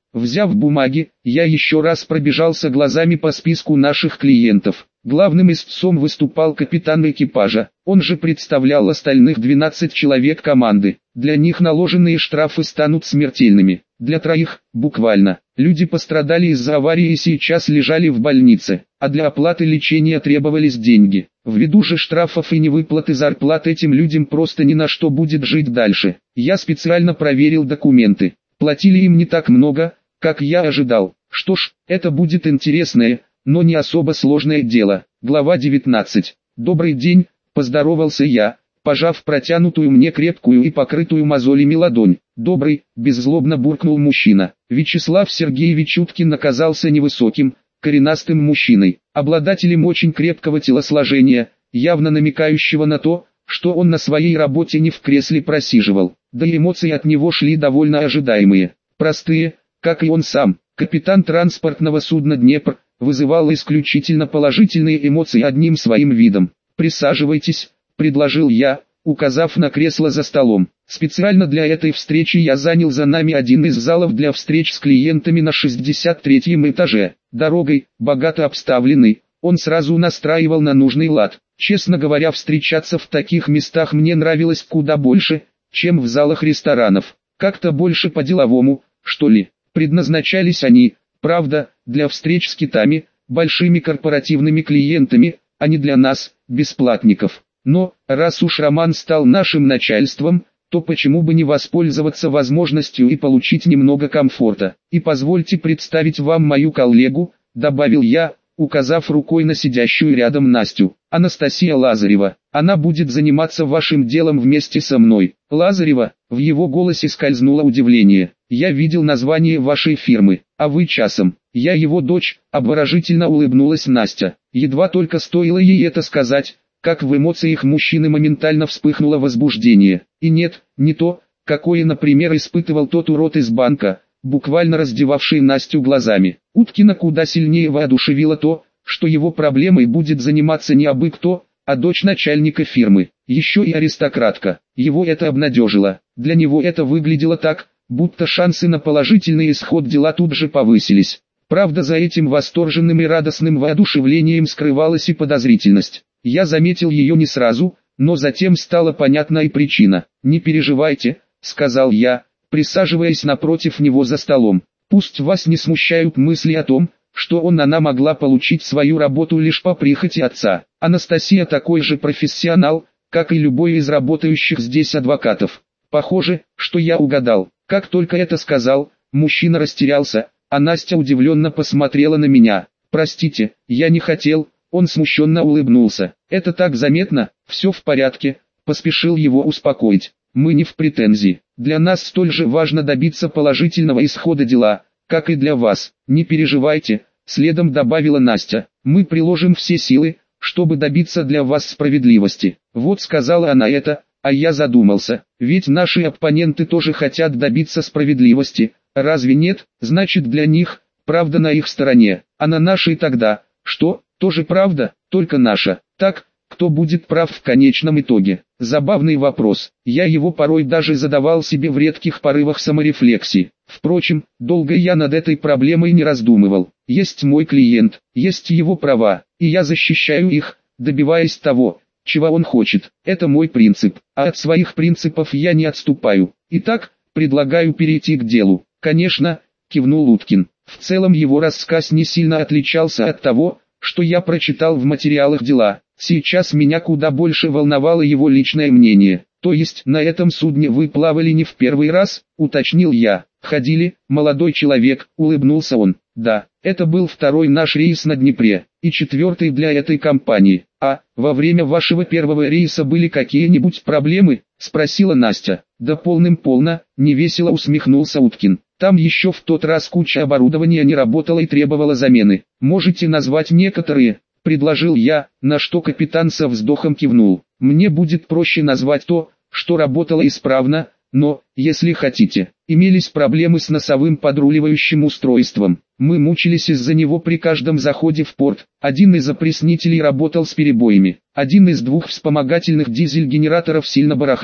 Взяв бумаги, я еще раз пробежался глазами по списку наших клиентов. Главным истцом выступал капитан экипажа, он же представлял остальных 12 человек команды. Для них наложенные штрафы станут смертельными. Для троих, буквально. Люди пострадали из-за аварии и сейчас лежали в больнице, а для оплаты лечения требовались деньги. Ввиду же штрафов и невыплаты зарплат этим людям просто ни на что будет жить дальше. Я специально проверил документы. Платили им не так много, как я ожидал. Что ж, это будет интересное, но не особо сложное дело. Глава 19. Добрый день, поздоровался я, пожав протянутую мне крепкую и покрытую мозолями ладонь. Добрый, беззлобно буркнул мужчина. Вячеслав Сергеевич Уткин оказался невысоким, коренастым мужчиной, обладателем очень крепкого телосложения, явно намекающего на то, что он на своей работе не в кресле просиживал. Да и эмоции от него шли довольно ожидаемые, простые, как и он сам. Капитан транспортного судна «Днепр» вызывал исключительно положительные эмоции одним своим видом. «Присаживайтесь», — предложил я, указав на кресло за столом. Специально для этой встречи я занял за нами один из залов для встреч с клиентами на 63-м этаже. Дорогой, богато обставленный, он сразу настраивал на нужный лад. Честно говоря, встречаться в таких местах мне нравилось куда больше, чем в залах ресторанов. Как-то больше по-деловому, что ли. Предназначались они, правда, для встреч с китами, большими корпоративными клиентами, а не для нас, бесплатников. Но, раз уж Роман стал нашим начальством, то почему бы не воспользоваться возможностью и получить немного комфорта. И позвольте представить вам мою коллегу, добавил я, указав рукой на сидящую рядом Настю. Анастасия Лазарева. Она будет заниматься вашим делом вместе со мной. Лазарева, в его голосе скользнуло удивление. Я видел название вашей фирмы, а вы часом. Я его дочь, обворожительно улыбнулась Настя. Едва только стоило ей это сказать, как в эмоциях мужчины моментально вспыхнуло возбуждение. И нет, не то, какое, например, испытывал тот урод из банка, буквально раздевавший Настю глазами. Уткина куда сильнее воодушевило то, что его проблемой будет заниматься не абы кто, а дочь начальника фирмы, еще и аристократка. Его это обнадежило. Для него это выглядело так, будто шансы на положительный исход дела тут же повысились. Правда, за этим восторженным и радостным воодушевлением скрывалась и подозрительность. Я заметил ее не сразу, но затем стала понятна и причина. «Не переживайте», — сказал я, присаживаясь напротив него за столом. «Пусть вас не смущают мысли о том, что она могла получить свою работу лишь по прихоти отца. Анастасия такой же профессионал, как и любой из работающих здесь адвокатов. Похоже, что я угадал». Как только это сказал, мужчина растерялся, а Настя удивленно посмотрела на меня. «Простите, я не хотел». Он смущенно улыбнулся. «Это так заметно, все в порядке», — поспешил его успокоить. «Мы не в претензии. Для нас столь же важно добиться положительного исхода дела, как и для вас. Не переживайте», — следом добавила Настя. «Мы приложим все силы, чтобы добиться для вас справедливости». Вот сказала она это, а я задумался. Ведь наши оппоненты тоже хотят добиться справедливости. Разве нет? Значит, для них, правда на их стороне, а на нашей тогда, что? Тоже правда, только наша. Так, кто будет прав в конечном итоге? Забавный вопрос. Я его порой даже задавал себе в редких порывах саморефлексии. Впрочем, долго я над этой проблемой не раздумывал. Есть мой клиент, есть его права, и я защищаю их, добиваясь того, чего он хочет. Это мой принцип, а от своих принципов я не отступаю. Итак, предлагаю перейти к делу. Конечно, кивнул Уткин. В целом его рассказ не сильно отличался от того, что я прочитал в материалах дела. Сейчас меня куда больше волновало его личное мнение. То есть, на этом судне вы плавали не в первый раз, уточнил я. Ходили, молодой человек, улыбнулся он. Да, это был второй наш рейс на Днепре, и четвертый для этой компании. А, во время вашего первого рейса были какие-нибудь проблемы? Спросила Настя. Да полным-полно, невесело усмехнулся Уткин. Там еще в тот раз куча оборудования не работала и требовала замены. Можете назвать некоторые? Предложил я, на что капитан со вздохом кивнул. Мне будет проще назвать то, что работало исправно, но, если хотите, имелись проблемы с носовым подруливающим устройством. Мы мучились из-за него при каждом заходе в порт. Один из опреснителей работал с перебоями. Один из двух вспомогательных дизель-генераторов сильно барахлил.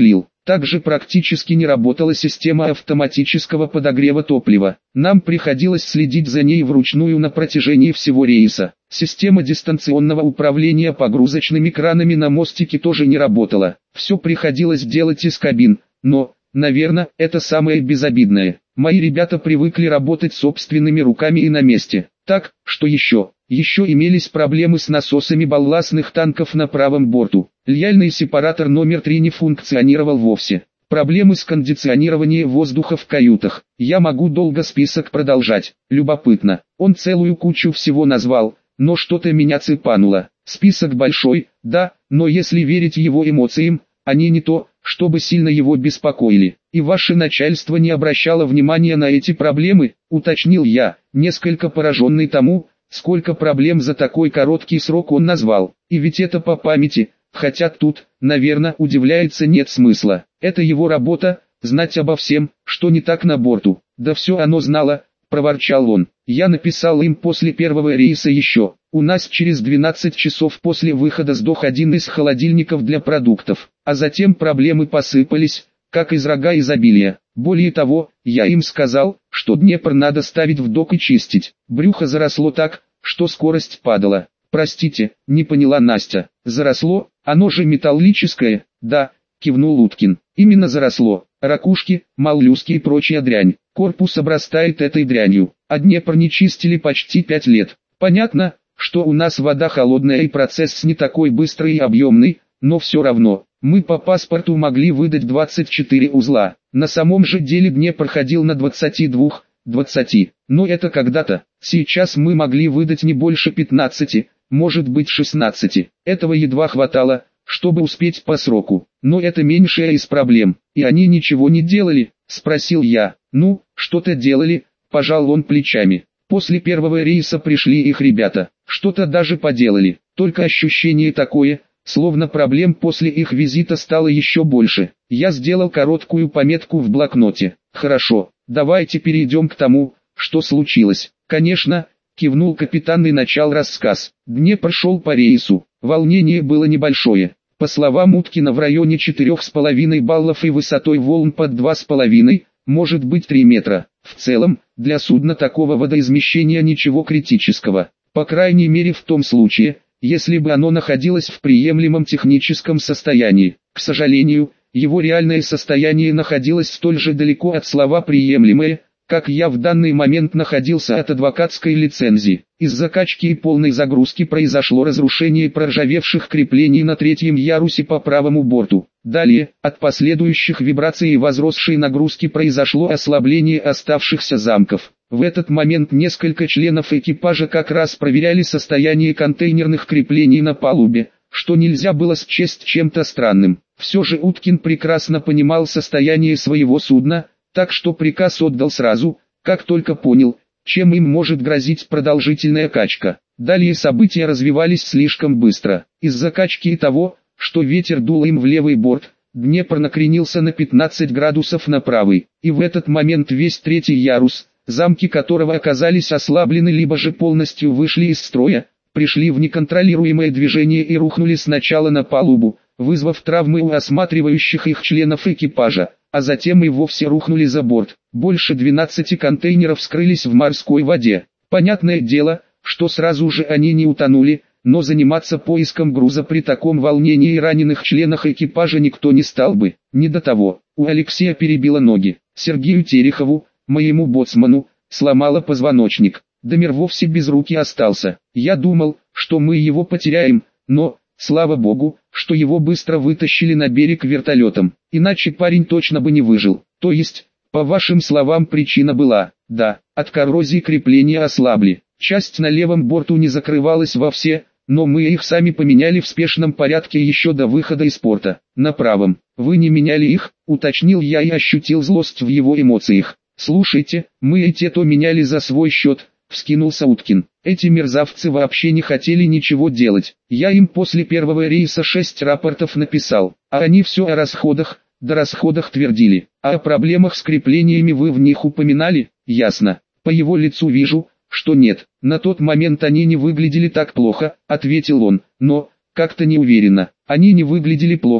Также практически не работала система автоматического подогрева топлива. Нам приходилось следить за ней вручную на протяжении всего рейса. Система дистанционного управления погрузочными кранами на мостике тоже не работала. Все приходилось делать из кабин, но, наверное, это самое безобидное. Мои ребята привыкли работать собственными руками и на месте. Так, что еще имелись проблемы с насосами балластных танков на правом борту. Льяльный сепаратор номер 3 не функционировал вовсе. Проблемы с кондиционированием воздуха в каютах. Я могу долго список продолжать. Любопытно. Он целую кучу всего назвал, но что-то меня цепануло. Список большой, да, но если верить его эмоциям, они не то, чтобы сильно его беспокоили. И ваше начальство не обращало внимания на эти проблемы, уточнил я, несколько пораженный тому, сколько проблем за такой короткий срок он назвал. И ведь это по памяти, хотя тут, наверное, удивляется нет смысла. Это его работа, знать обо всем, что не так на борту. Да все оно знало, проворчал он. Я написал им после первого рейса еще. У нас через 12 часов после выхода сдох один из холодильников для продуктов. А затем проблемы посыпались, как из рога изобилия. Более того, я им сказал, что Днепр надо ставить в док и чистить. Брюхо заросло так, что скорость падала. Простите, не поняла Настя. Заросло? Оно же металлическое. Да, кивнул Уткин. Именно заросло. Ракушки, моллюски и прочая дрянь. Корпус обрастает этой дрянью. А Днепр не чистили почти 5 лет. Понятно, что у нас вода холодная и процесс не такой быстрый и объемный, но все равно. Мы по паспорту могли выдать 24 узла. На самом же деле Днепр ходил на 22, 20. Но это когда-то. Сейчас мы могли выдать не больше 15, может быть 16. Этого едва хватало, чтобы успеть по сроку. Но это меньшая из проблем. И они ничего не делали, спросил я. Ну, что-то делали, пожал он плечами. После первого рейса пришли их ребята. Что-то даже поделали. Только ощущение такое, словно проблем после их визита стало еще больше. Я сделал короткую пометку в блокноте. Хорошо, давайте перейдем к тому, что случилось. Конечно, кивнул капитан и начал рассказ. Днепр шел по рейсу. Волнение было небольшое. По словам Уткина, в районе 4,5 баллов и высотой волн под 2,5, может быть 3 метра. В целом, для судна такого водоизмещения ничего критического. По крайней мере в том случае, если бы оно находилось в приемлемом техническом состоянии. К сожалению, его реальное состояние находилось столь же далеко от слова «приемлемое», как я в данный момент находился от адвокатской лицензии. Из-за качки и полной загрузки произошло разрушение проржавевших креплений на третьем ярусе по правому борту. Далее, от последующих вибраций и возросшей нагрузки произошло ослабление оставшихся замков. В этот момент несколько членов экипажа как раз проверяли состояние контейнерных креплений на палубе, что нельзя было счесть чем-то странным. Все же Уткин прекрасно понимал состояние своего судна, так что приказ отдал сразу, как только понял, чем им может грозить продолжительная качка. Далее события развивались слишком быстро. Из-за качки и того, что ветер дул им в левый борт, Днепр накренился на 15 градусов на правый, и в этот момент весь третий ярус, замки которого оказались ослаблены либо же полностью вышли из строя, пришли в неконтролируемое движение и рухнули сначала на палубу, вызвав травмы у осматривающих их членов экипажа, а затем и вовсе рухнули за борт. Больше 12 контейнеров скрылись в морской воде. Понятное дело, что сразу же они не утонули, но заниматься поиском груза при таком волнении и раненых членах экипажа никто не стал бы. Не до того. У Алексея перебило ноги. Сергею Терехову, моему боцману, сломало позвоночник. Дамир вовсе без руки остался. Я думал, что мы его потеряем, но, слава богу, что его быстро вытащили на берег вертолетом. Иначе парень точно бы не выжил. То есть, по вашим словам, причина была, да, от коррозии крепления ослабли. Часть на левом борту не закрывалась вовсе, но мы их сами поменяли в спешном порядке еще до выхода из порта. На правом. Вы не меняли их, уточнил я и ощутил злость в его эмоциях. Слушайте, мы и те то меняли за свой счет, вскинулся Уткин. Эти мерзавцы вообще не хотели ничего делать. Я им после первого рейса 6 рапортов написал, а они все о расходах, до расходах твердили. А о проблемах с креплениями вы в них упоминали? Ясно. По его лицу вижу, что нет. На тот момент они не выглядели так плохо, ответил он, но, как-то не уверенно. Они не выглядели плохо,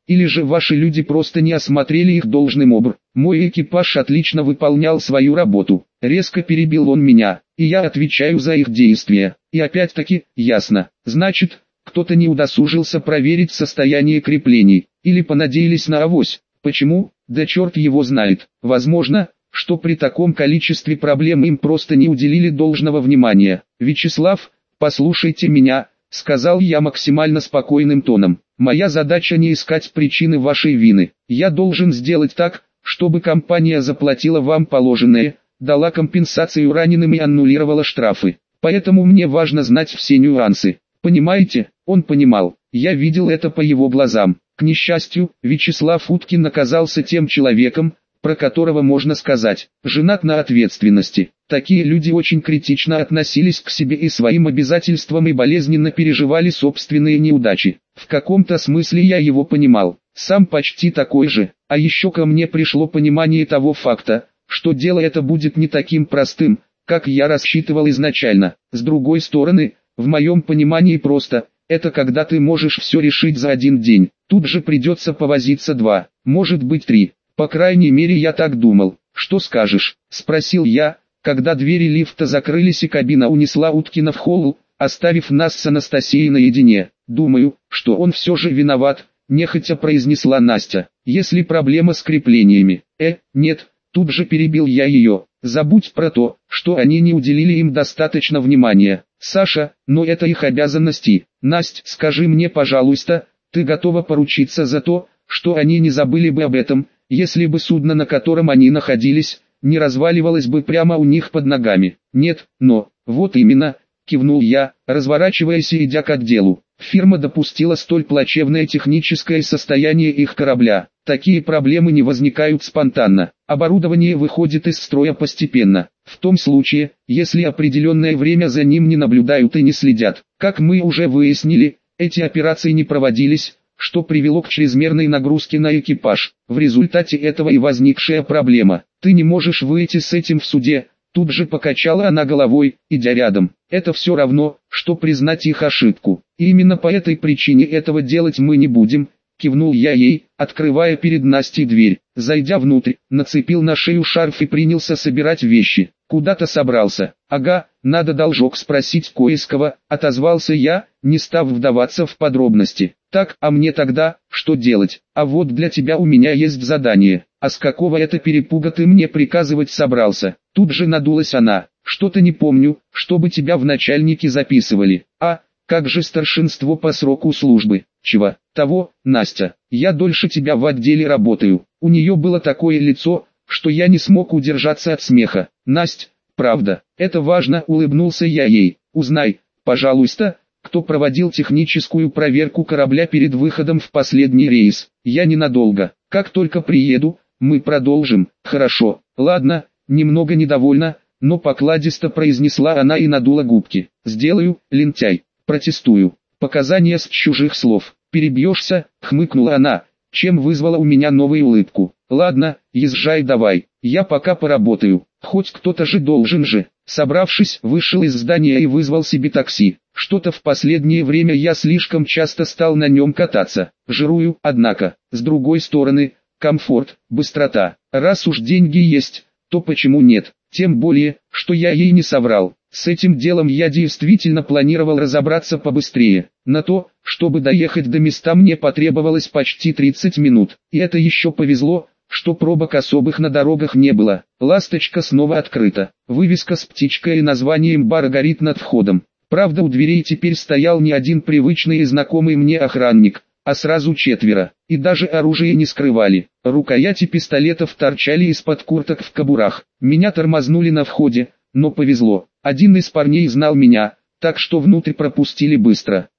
Или же ваши люди просто не осмотрели их должным образом. Мой экипаж отлично выполнял свою работу. Резко перебил он меня, и я отвечаю за их действия. И опять-таки, ясно. Значит, кто-то не удосужился проверить состояние креплений. Или понадеялись на авось. Почему? Да черт его знает. Возможно, что при таком количестве проблем им просто не уделили должного внимания. Вячеслав, послушайте меня, сказал я максимально спокойным тоном. Моя задача не искать причины вашей вины. Я должен сделать так, чтобы компания заплатила вам положенное, дала компенсацию раненым и аннулировала штрафы. Поэтому мне важно знать все нюансы. Понимаете? Он понимал. Я видел это по его глазам. К несчастью, Вячеслав Уткин оказался тем человеком, про которого можно сказать, женат на ответственности. Такие люди очень критично относились к себе и своим обязательствам и болезненно переживали собственные неудачи. В каком-то смысле я его понимал, сам почти такой же. А еще ко мне пришло понимание того факта, что дело это будет не таким простым, как я рассчитывал изначально. С другой стороны, в моем понимании просто, это когда ты можешь все решить за один день. Тут же придется повозиться 2, может быть 3. По крайней мере я так думал. Что скажешь? Спросил я, когда двери лифта закрылись и кабина унесла Уткина в холл, оставив нас с Анастасией наедине. Думаю, что он все же виноват, нехотя произнесла Настя. Если проблема с креплениями. Нет, тут же перебил я ее. Забудь про то, что они не уделили им достаточно внимания. Саша, но это их обязанности. Насть, скажи мне пожалуйста, ты готова поручиться за то, что они не забыли бы об этом, если бы судно, на котором они находились, не разваливалось бы прямо у них под ногами? Нет, но, вот именно, кивнул я, разворачиваясь и идя к отделу. Фирма допустила столь плачевное техническое состояние их корабля. Такие проблемы не возникают спонтанно. Оборудование выходит из строя постепенно. В том случае, если определенное время за ним не наблюдают и не следят. Как мы уже выяснили, эти операции не проводились, что привело к чрезмерной нагрузке на экипаж. В результате этого и возникшая проблема. Ты не можешь выйти с этим в суде. Тут же покачала она головой, идя рядом. Это все равно, что признать их ошибку. И именно по этой причине этого делать мы не будем. Кивнул я ей, открывая перед Настей дверь. Зайдя внутрь, нацепил на шею шарф и принялся собирать вещи. Куда-то собрался. Ага, надо должок спросить кое-с-кого, отозвался я, не став вдаваться в подробности. Так, а мне тогда, что делать? А вот для тебя у меня есть задание. А с какого это перепуга ты мне приказывать собрался? Тут же надулась она. Что-то не помню, чтобы тебя в начальники записывали. А, как же старшинство по сроку службы? Чего? Того, Настя. Я дольше тебя в отделе работаю. У нее было такое лицо, что я не смог удержаться от смеха. Насть, правда, это важно, улыбнулся я ей. Узнай, пожалуйста, кто проводил техническую проверку корабля перед выходом в последний рейс. Я ненадолго. Как только приеду, мы продолжим. Хорошо. Ладно, немного недовольна, но покладисто произнесла она и надула губки. Сделаю, лентяй. Протестую. Показания с чужих слов. Перебьешься, хмыкнула она, чем вызвала у меня новую улыбку. Ладно, езжай давай, я пока поработаю, хоть кто-то же должен же. Собравшись, вышел из здания и вызвал себе такси. Что-то в последнее время я слишком часто стал на нем кататься. Жирую, однако, с другой стороны, комфорт, быстрота. Раз уж деньги есть, то почему нет? Тем более, что я ей не соврал. С этим делом я действительно планировал разобраться побыстрее. На то, чтобы доехать до места, мне потребовалось почти 30 минут. И это еще повезло, что пробок особых на дорогах не было. «Ласточка» снова открыта. Вывеска с птичкой и названием бара горит над входом. Правда, у дверей теперь стоял не один привычный и знакомый мне охранник, а сразу 4. И даже оружие не скрывали. Рукояти пистолетов торчали из-под курток в кобурах. Меня тормознули на входе, но повезло. Один из парней знал меня, так что внутрь пропустили быстро.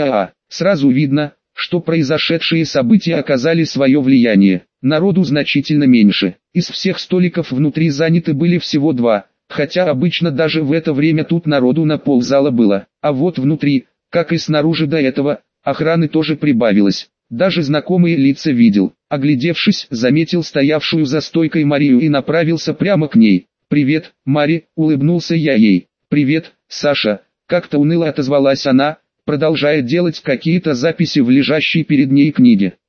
Сразу видно, что произошедшие события оказали свое влияние. Народу значительно меньше. Из всех столиков внутри заняты были всего 2, хотя обычно даже в это время тут народу на ползала было. А вот внутри, как и снаружи до этого, охраны тоже прибавилось. Даже знакомые лица видел. Оглядевшись, заметил стоявшую за стойкой Марию и направился прямо к ней. «Привет, Мари», — улыбнулся я ей. «Привет, Саша», — как-то уныло отозвалась она, продолжая делать какие-то записи в лежащей перед ней книге.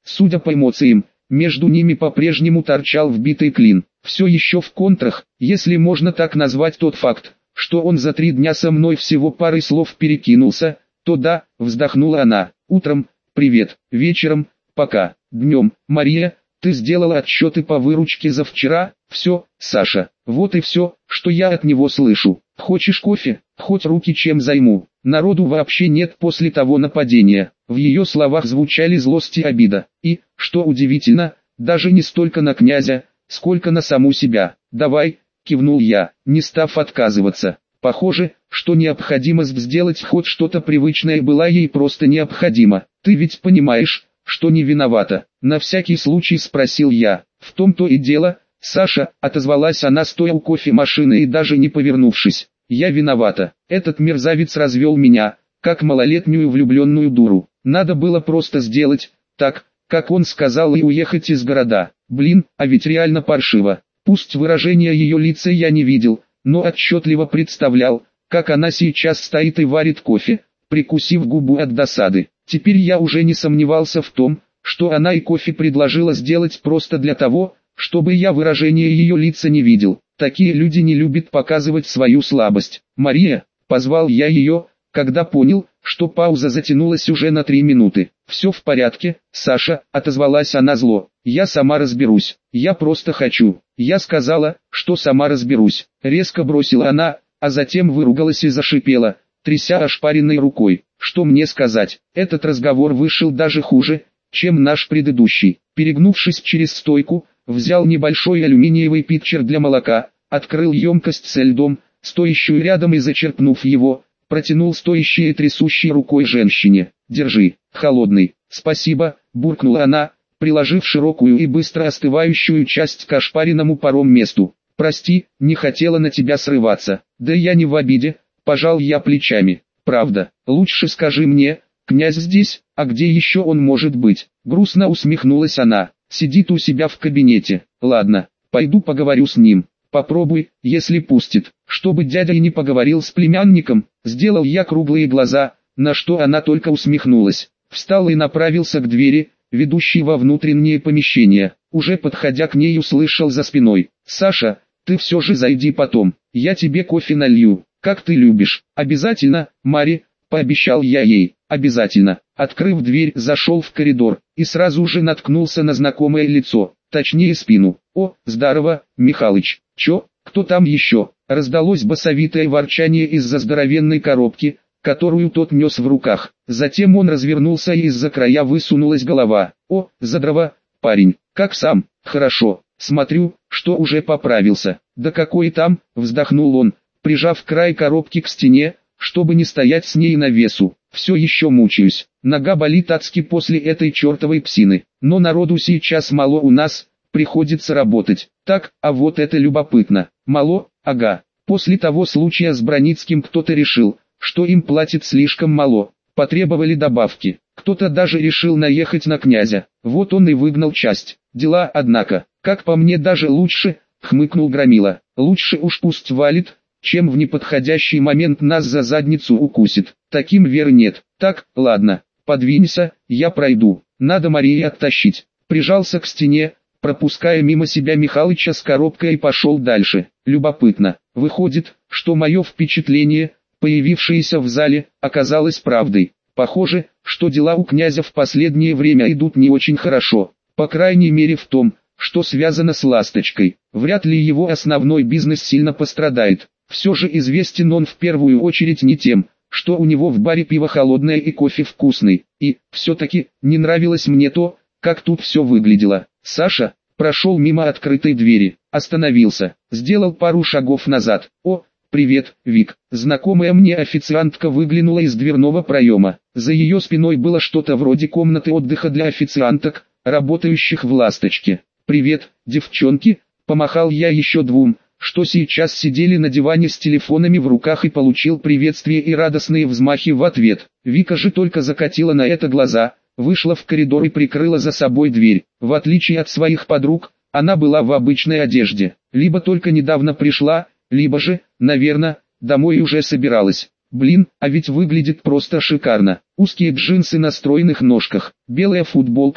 Судя по эмоциям, между ними по-прежнему торчал вбитый клин. Все еще в контрах, если можно так назвать тот факт, что он за 3 дня со мной всего парой слов перекинулся, то да, вздохнула она. Утром, привет, вечером, пока, днем, Мария, ты сделала отчеты по выручке за вчера, все, Саша, вот и все, что я от него слышу. Хочешь кофе? Хоть руки чем займу. Народу вообще нет после того нападения. В ее словах звучали злость и обида. И, что удивительно, даже не столько на князя, сколько на саму себя. «Давай», — кивнул я, не став отказываться. Похоже, что необходимость сделать хоть что-то привычное была ей просто необходима. «Ты ведь понимаешь, что не виновата?» — на всякий случай спросил я. «В том-то и дело, Саша», — отозвалась она, стоя у кофемашины и даже не повернувшись. «Я виновата. Этот мерзавец развел меня, как малолетнюю влюбленную дуру. Надо было просто сделать так, как он сказал, и уехать из города. Блин, а ведь реально паршиво». Пусть выражения ее лица я не видел, но отчетливо представлял, как она сейчас стоит и варит кофе, прикусив губу от досады. Теперь я уже не сомневался в том, что она и кофе предложила сделать просто для того, чтобы я выражения ее лица не видел. Такие люди не любят показывать свою слабость. «Мария», — позвал я ее, когда понял, что пауза затянулась уже на 3 минуты. «Все в порядке, Саша», — отозвалась она зло. «Я сама разберусь. Я просто хочу». «Я сказала, что сама разберусь», — резко бросила она, а затем выругалась и зашипела, тряся ошпаренной рукой. Что мне сказать? Этот разговор вышел даже хуже, чем наш предыдущий. Перегнувшись через стойку, взял небольшой алюминиевый питчер для молока, открыл емкость со льдом, стоящую рядом, и, зачерпнув его, протянул стоящей и трясущей рукой женщине. «Держи, холодный». «Спасибо», — буркнула она, приложив широкую и быстро остывающую часть к ошпаренному паром месту. «Прости, не хотела на тебя срываться». «Да я не в обиде», — пожал я плечами. «Правда, лучше скажи мне, князь здесь, а где еще он может быть?» Грустно усмехнулась она. «Сидит у себя в кабинете. Ладно, пойду поговорю с ним. Попробуй, если пустит, чтобы дядя и не поговорил с племянником». Сделал я круглые глаза, на что она только усмехнулась. Встал и направился к двери, ведущей во внутреннее помещение. Уже подходя к ней, услышал за спиной: «Саша, ты все же зайди потом, я тебе кофе налью, как ты любишь». «Обязательно, Мари», — пообещал я ей. «Обязательно». Открыв дверь, зашел в коридор, и сразу же наткнулся на знакомое лицо, точнее спину. «О, здорово, Михалыч». «Чё, кто там еще?» Раздалось басовитое ворчание из-за здоровенной коробки, которую тот нес в руках. Затем он развернулся, и из-за края высунулась голова. «О, задрова, парень, как сам?» «Хорошо, смотрю, что уже поправился». «Да какой там?» — вздохнул он, прижав край коробки к стене, чтобы не стоять с ней на весу. «Все еще мучаюсь, нога болит адски после этой чертовой псины, но народу сейчас мало у нас, приходится работать». «Так, а вот это любопытно». «Мало? Ага. После того случая с Броницким кто-то решил, что им платят слишком мало, потребовали добавки. Кто-то даже решил наехать на князя, вот он и выгнал часть. Дела, однако, как по мне, даже лучше», — хмыкнул Громила. «Лучше уж пусть валит, чем в неподходящий момент нас за задницу укусит. Таким веры нет. Так, ладно, подвинься, я пройду. Надо Марии оттащить». Прижался к стене, пропуская мимо себя Михалыча с коробкой, и пошел дальше. Любопытно, выходит, что мое впечатление, появившееся в зале, оказалось правдой. Похоже, что дела у князя в последнее время идут не очень хорошо. По крайней мере в том, что связано с «Ласточкой». Вряд ли его основной бизнес сильно пострадает. Все же известен он в первую очередь не тем, что у него в баре пиво холодное и кофе вкусный. И, все-таки, не нравилось мне то, как тут все выглядело. Саша прошел мимо открытой двери, остановился, сделал пару шагов назад. «О, привет, Вик». Знакомая мне официантка выглянула из дверного проема. За ее спиной было что-то вроде комнаты отдыха для официанток, работающих в «Ласточке». «Привет, девчонки», — помахал я еще двум, что сейчас сидели на диване с телефонами в руках, и получил приветствие и радостные взмахи в ответ. Вика же только закатила на это глаза, вышла в коридор и прикрыла за собой дверь. В отличие от своих подруг, она была в обычной одежде. Либо только недавно пришла, либо же, наверное, домой уже собиралась. Блин, а ведь выглядит просто шикарно. Узкие джинсы на стройных ножках, белая футболка,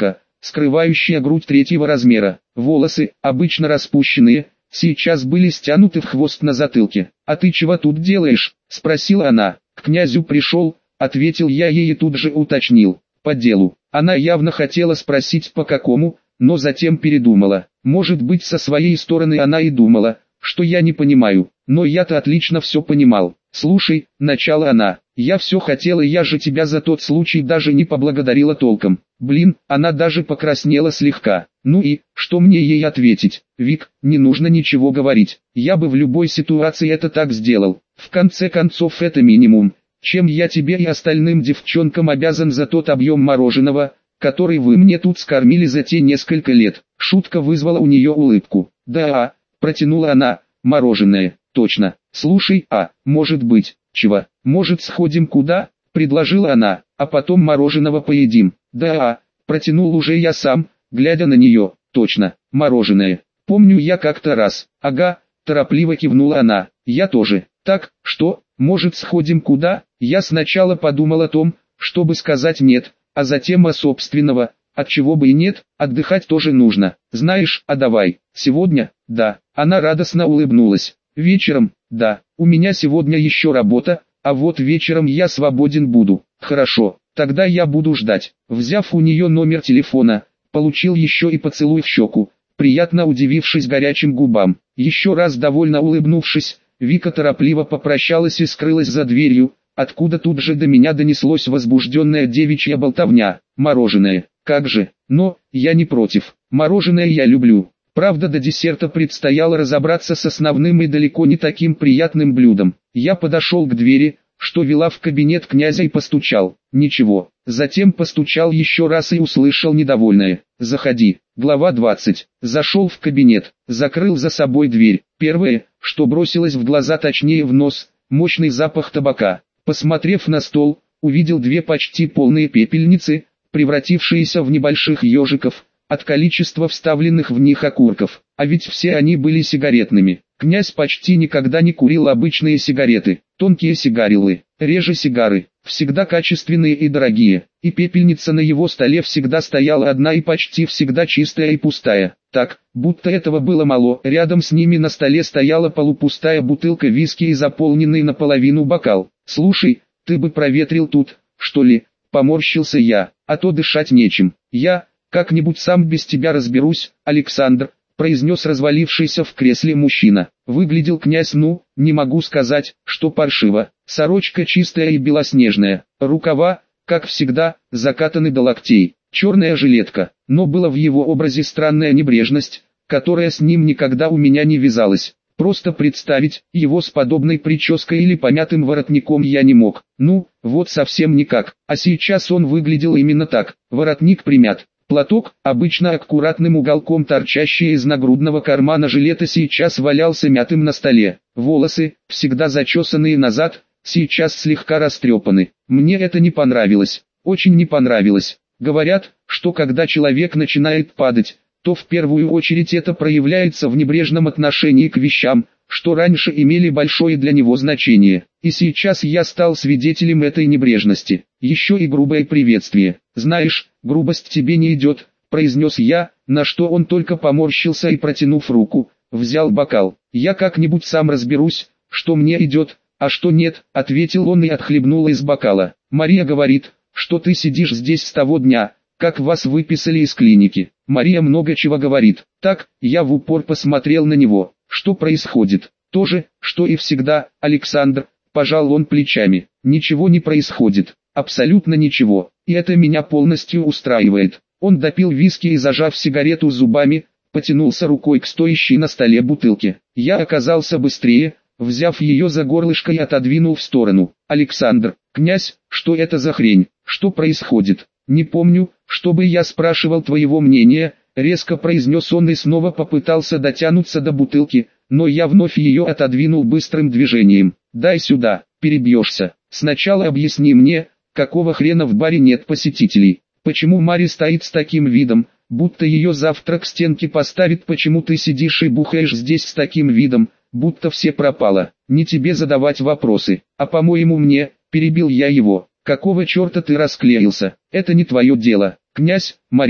скрывающая грудь третьего размера. Волосы, обычно распущенные, сейчас были стянуты в хвост на затылке. «А ты чего тут делаешь?» – спросила она. «К князю пришел», – ответил я ей и тут же уточнил. «По делу». Она явно хотела спросить по какому, но затем передумала. Может быть, со своей стороны она и думала, что я не понимаю, но я-то отлично все понимал. «Слушай», – начала она, – «я все хотела, я же тебя за тот случай даже не поблагодарила толком». Блин, она даже покраснела слегка. Ну и, что мне ей ответить? «Вик, не нужно ничего говорить, я бы в любой ситуации это так сделал. В конце концов это минимум, чем я тебе и остальным девчонкам обязан за тот объем мороженого, который вы мне тут скормили за те несколько лет». Шутка вызвала у нее улыбку. «Да, протянула она, мороженое, точно. Слушай, может быть, чего? Может сходим куда?» предложила она, «а потом мороженого поедим». «Да, протянул уже я сам, глядя на нее, точно, мороженое. Помню я как-то раз». «Ага», торопливо кивнула она, «я тоже». «Так, что, может сходим куда?» Я сначала подумал о том, чтобы сказать «нет», а затем о собственного, отчего бы и нет, отдыхать тоже нужно. «Знаешь, а давай, сегодня?» «Да». Она радостно улыбнулась. «Вечером?» «Да, у меня сегодня еще работа, а вот вечером я свободен буду». «Хорошо, тогда я буду ждать». Взяв у нее номер телефона, получил еще и поцелуй в щеку, приятно удивившись горячим губам. Еще раз довольно улыбнувшись, Вика торопливо попрощалась и скрылась за дверью, откуда тут же до меня донеслось возбужденная девичья болтовня. «Мороженое, как же, но, я не против, мороженое я люблю». Правда, до десерта предстояло разобраться с основным и далеко не таким приятным блюдом. Я подошел к двери, что вела в кабинет князя, и постучал. Ничего. Затем постучал еще раз и услышал недовольное: «Заходи». Глава 20. Зашел в кабинет, закрыл за собой дверь. Первое, что бросилось в глаза, точнее в нос, мощный запах табака. Посмотрев на стол, увидел две почти полные пепельницы, превратившиеся в небольших ежиков, от количества вставленных в них окурков, а ведь все они были сигаретными. Князь почти никогда не курил обычные сигареты, тонкие сигарилы, реже сигары, всегда качественные и дорогие, и пепельница на его столе всегда стояла одна и почти всегда чистая и пустая. Так, будто этого было мало, рядом с ними на столе стояла полупустая бутылка виски и заполненный наполовину бокал. «Слушай, ты бы проветрил тут, что ли?» – поморщился я, «а то дышать нечем». «Я как-нибудь сам без тебя разберусь, Александр», — произнес развалившийся в кресле мужчина. Выглядел князь, не могу сказать, что паршиво. Сорочка чистая и белоснежная, рукава, как всегда, закатаны до локтей, черная жилетка, но была в его образе странная небрежность, которая с ним никогда у меня не вязалась. Просто представить его с подобной прической или помятым воротником я не мог. Вот совсем никак. А сейчас он выглядел именно так. Воротник примят. Платок, обычно аккуратным уголком торчащий из нагрудного кармана жилета, сейчас валялся мятым на столе. Волосы, всегда зачесанные назад, сейчас слегка растрепаны. Мне это не понравилось. Очень не понравилось. Говорят, что когда человек начинает падать, то в первую очередь это проявляется в небрежном отношении к вещам, что раньше имели большое для него значение. И сейчас я стал свидетелем этой небрежности. Еще и грубое приветствие. «Знаешь, грубость тебе не идет», — произнес я, на что он только поморщился и, протянув руку, взял бокал. «Я как-нибудь сам разберусь, что мне идет, а что нет», — ответил он и отхлебнул из бокала. «Мария говорит, что ты сидишь здесь с того дня, как вас выписали из клиники». «Мария много чего говорит». Так, я в упор посмотрел на него. «Что происходит?» «То же, что и всегда, Александр», — пожал он плечами. «Ничего не происходит. Абсолютно ничего. И это меня полностью устраивает». Он допил виски и, зажав сигарету зубами, потянулся рукой к стоящей на столе бутылке. Я оказался быстрее, взяв ее за горлышко и отодвинул в сторону. «Александр, князь, что это за хрень? Что происходит?» «Не помню, чтобы я спрашивал твоего мнения», — резко произнес он и снова попытался дотянуться до бутылки, но я вновь ее отодвинул быстрым движением. «Дай сюда, перебьешься. Сначала объясни мне, какого хрена в баре нет посетителей? Почему Мари стоит с таким видом, будто ее завтра к стенке поставит? Почему ты сидишь и бухаешь здесь с таким видом, будто все пропало? Не тебе задавать вопросы, а по-моему мне», — перебил я его. «Какого черта ты расклеился? Это не твое дело». «Князь, Мария,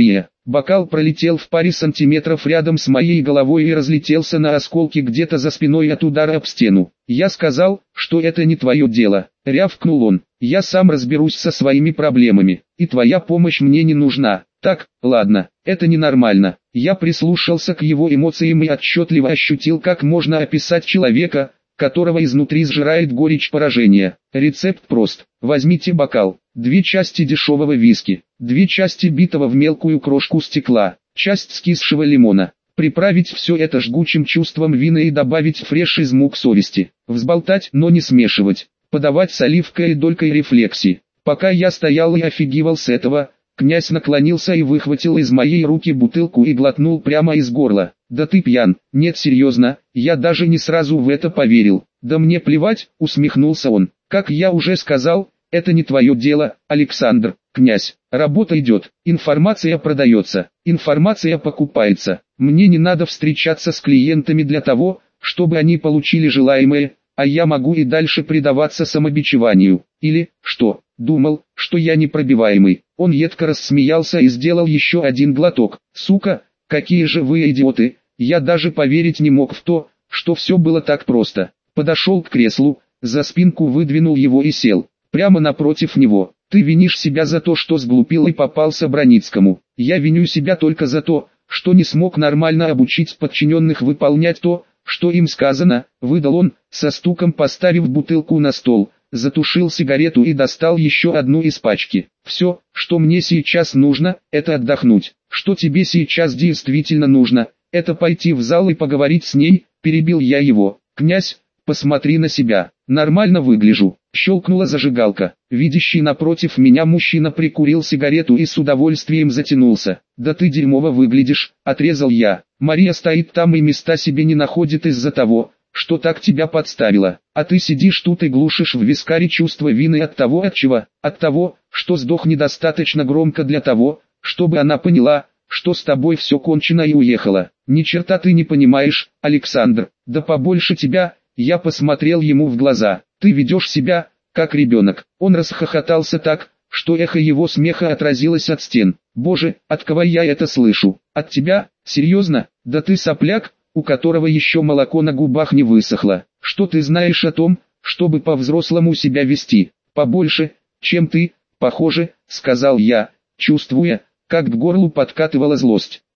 Бокал пролетел в паре сантиметров рядом с моей головой и разлетелся на осколки где-то за спиной от удара об стену. «Я сказал, что это не твое дело», — рявкнул он. «Я сам разберусь со своими проблемами, и твоя помощь мне не нужна». «Так, ладно, это ненормально». Я прислушался к его эмоциям и отчетливо ощутил, как можно описать человека, которого изнутри сжирает горечь поражения. Рецепт прост. Возьмите бокал, 2 части дешевого виски, 2 части битого в мелкую крошку стекла, часть скисшего лимона. Приправить все это жгучим чувством вина и добавить фреш из мук совести. Взболтать, но не смешивать. Подавать с оливкой и долькой рефлексии. Пока я стоял и офигевал с этого, князь наклонился и выхватил из моей руки бутылку и глотнул прямо из горла. «Да ты пьян». «Нет, серьезно, я даже не сразу в это поверил». «Да мне плевать», усмехнулся он. «Как я уже сказал, это не твое дело, Александр». «Князь, работа идет, информация продается, информация покупается. Мне не надо встречаться с клиентами для того, чтобы они получили желаемое, а я могу и дальше предаваться самобичеванию. Или, что, думал, что я непробиваемый?» Он едко рассмеялся и сделал еще один глоток. «Сука, какие же вы идиоты, я даже поверить не мог в то, что все было так просто». Подошел к креслу, за спинку выдвинул его и сел, прямо напротив него. «Ты винишь себя за то, что сглупил и попался Броницкому. Я виню себя только за то, что не смог нормально обучить подчиненных выполнять то, что им сказано», — выдал он, со стуком поставив бутылку на стол, затушил сигарету и достал еще одну из пачки. «Все, что мне сейчас нужно, это отдохнуть. Что тебе сейчас действительно нужно, это пойти в зал и поговорить с ней», — перебил я его. «Князь, посмотри на себя, нормально выгляжу». Щелкнула зажигалка. Видящий напротив меня мужчина прикурил сигарету и с удовольствием затянулся. «Да ты дерьмово выглядишь», — отрезал я. «Мария стоит там и места себе не находит из-за того, что так тебя подставила. А ты сидишь тут и глушишь в вискаре чувство вины от того, от чего? От того, что сдох недостаточно громко для того, чтобы она поняла, что с тобой все кончено и уехала. Ни черта ты не понимаешь, Александр. Да побольше тебя». Я посмотрел ему в глаза. «Ты ведешь себя, как ребенок». Он расхохотался так, что эхо его смеха отразилось от стен. «Боже, от кого я это слышу? От тебя? Серьезно? Да ты сопляк, у которого еще молоко на губах не высохло. Что ты знаешь о том, чтобы по-взрослому себя вести? Побольше, чем ты, похоже», — сказал я, чувствуя, как к горлу подкатывала злость.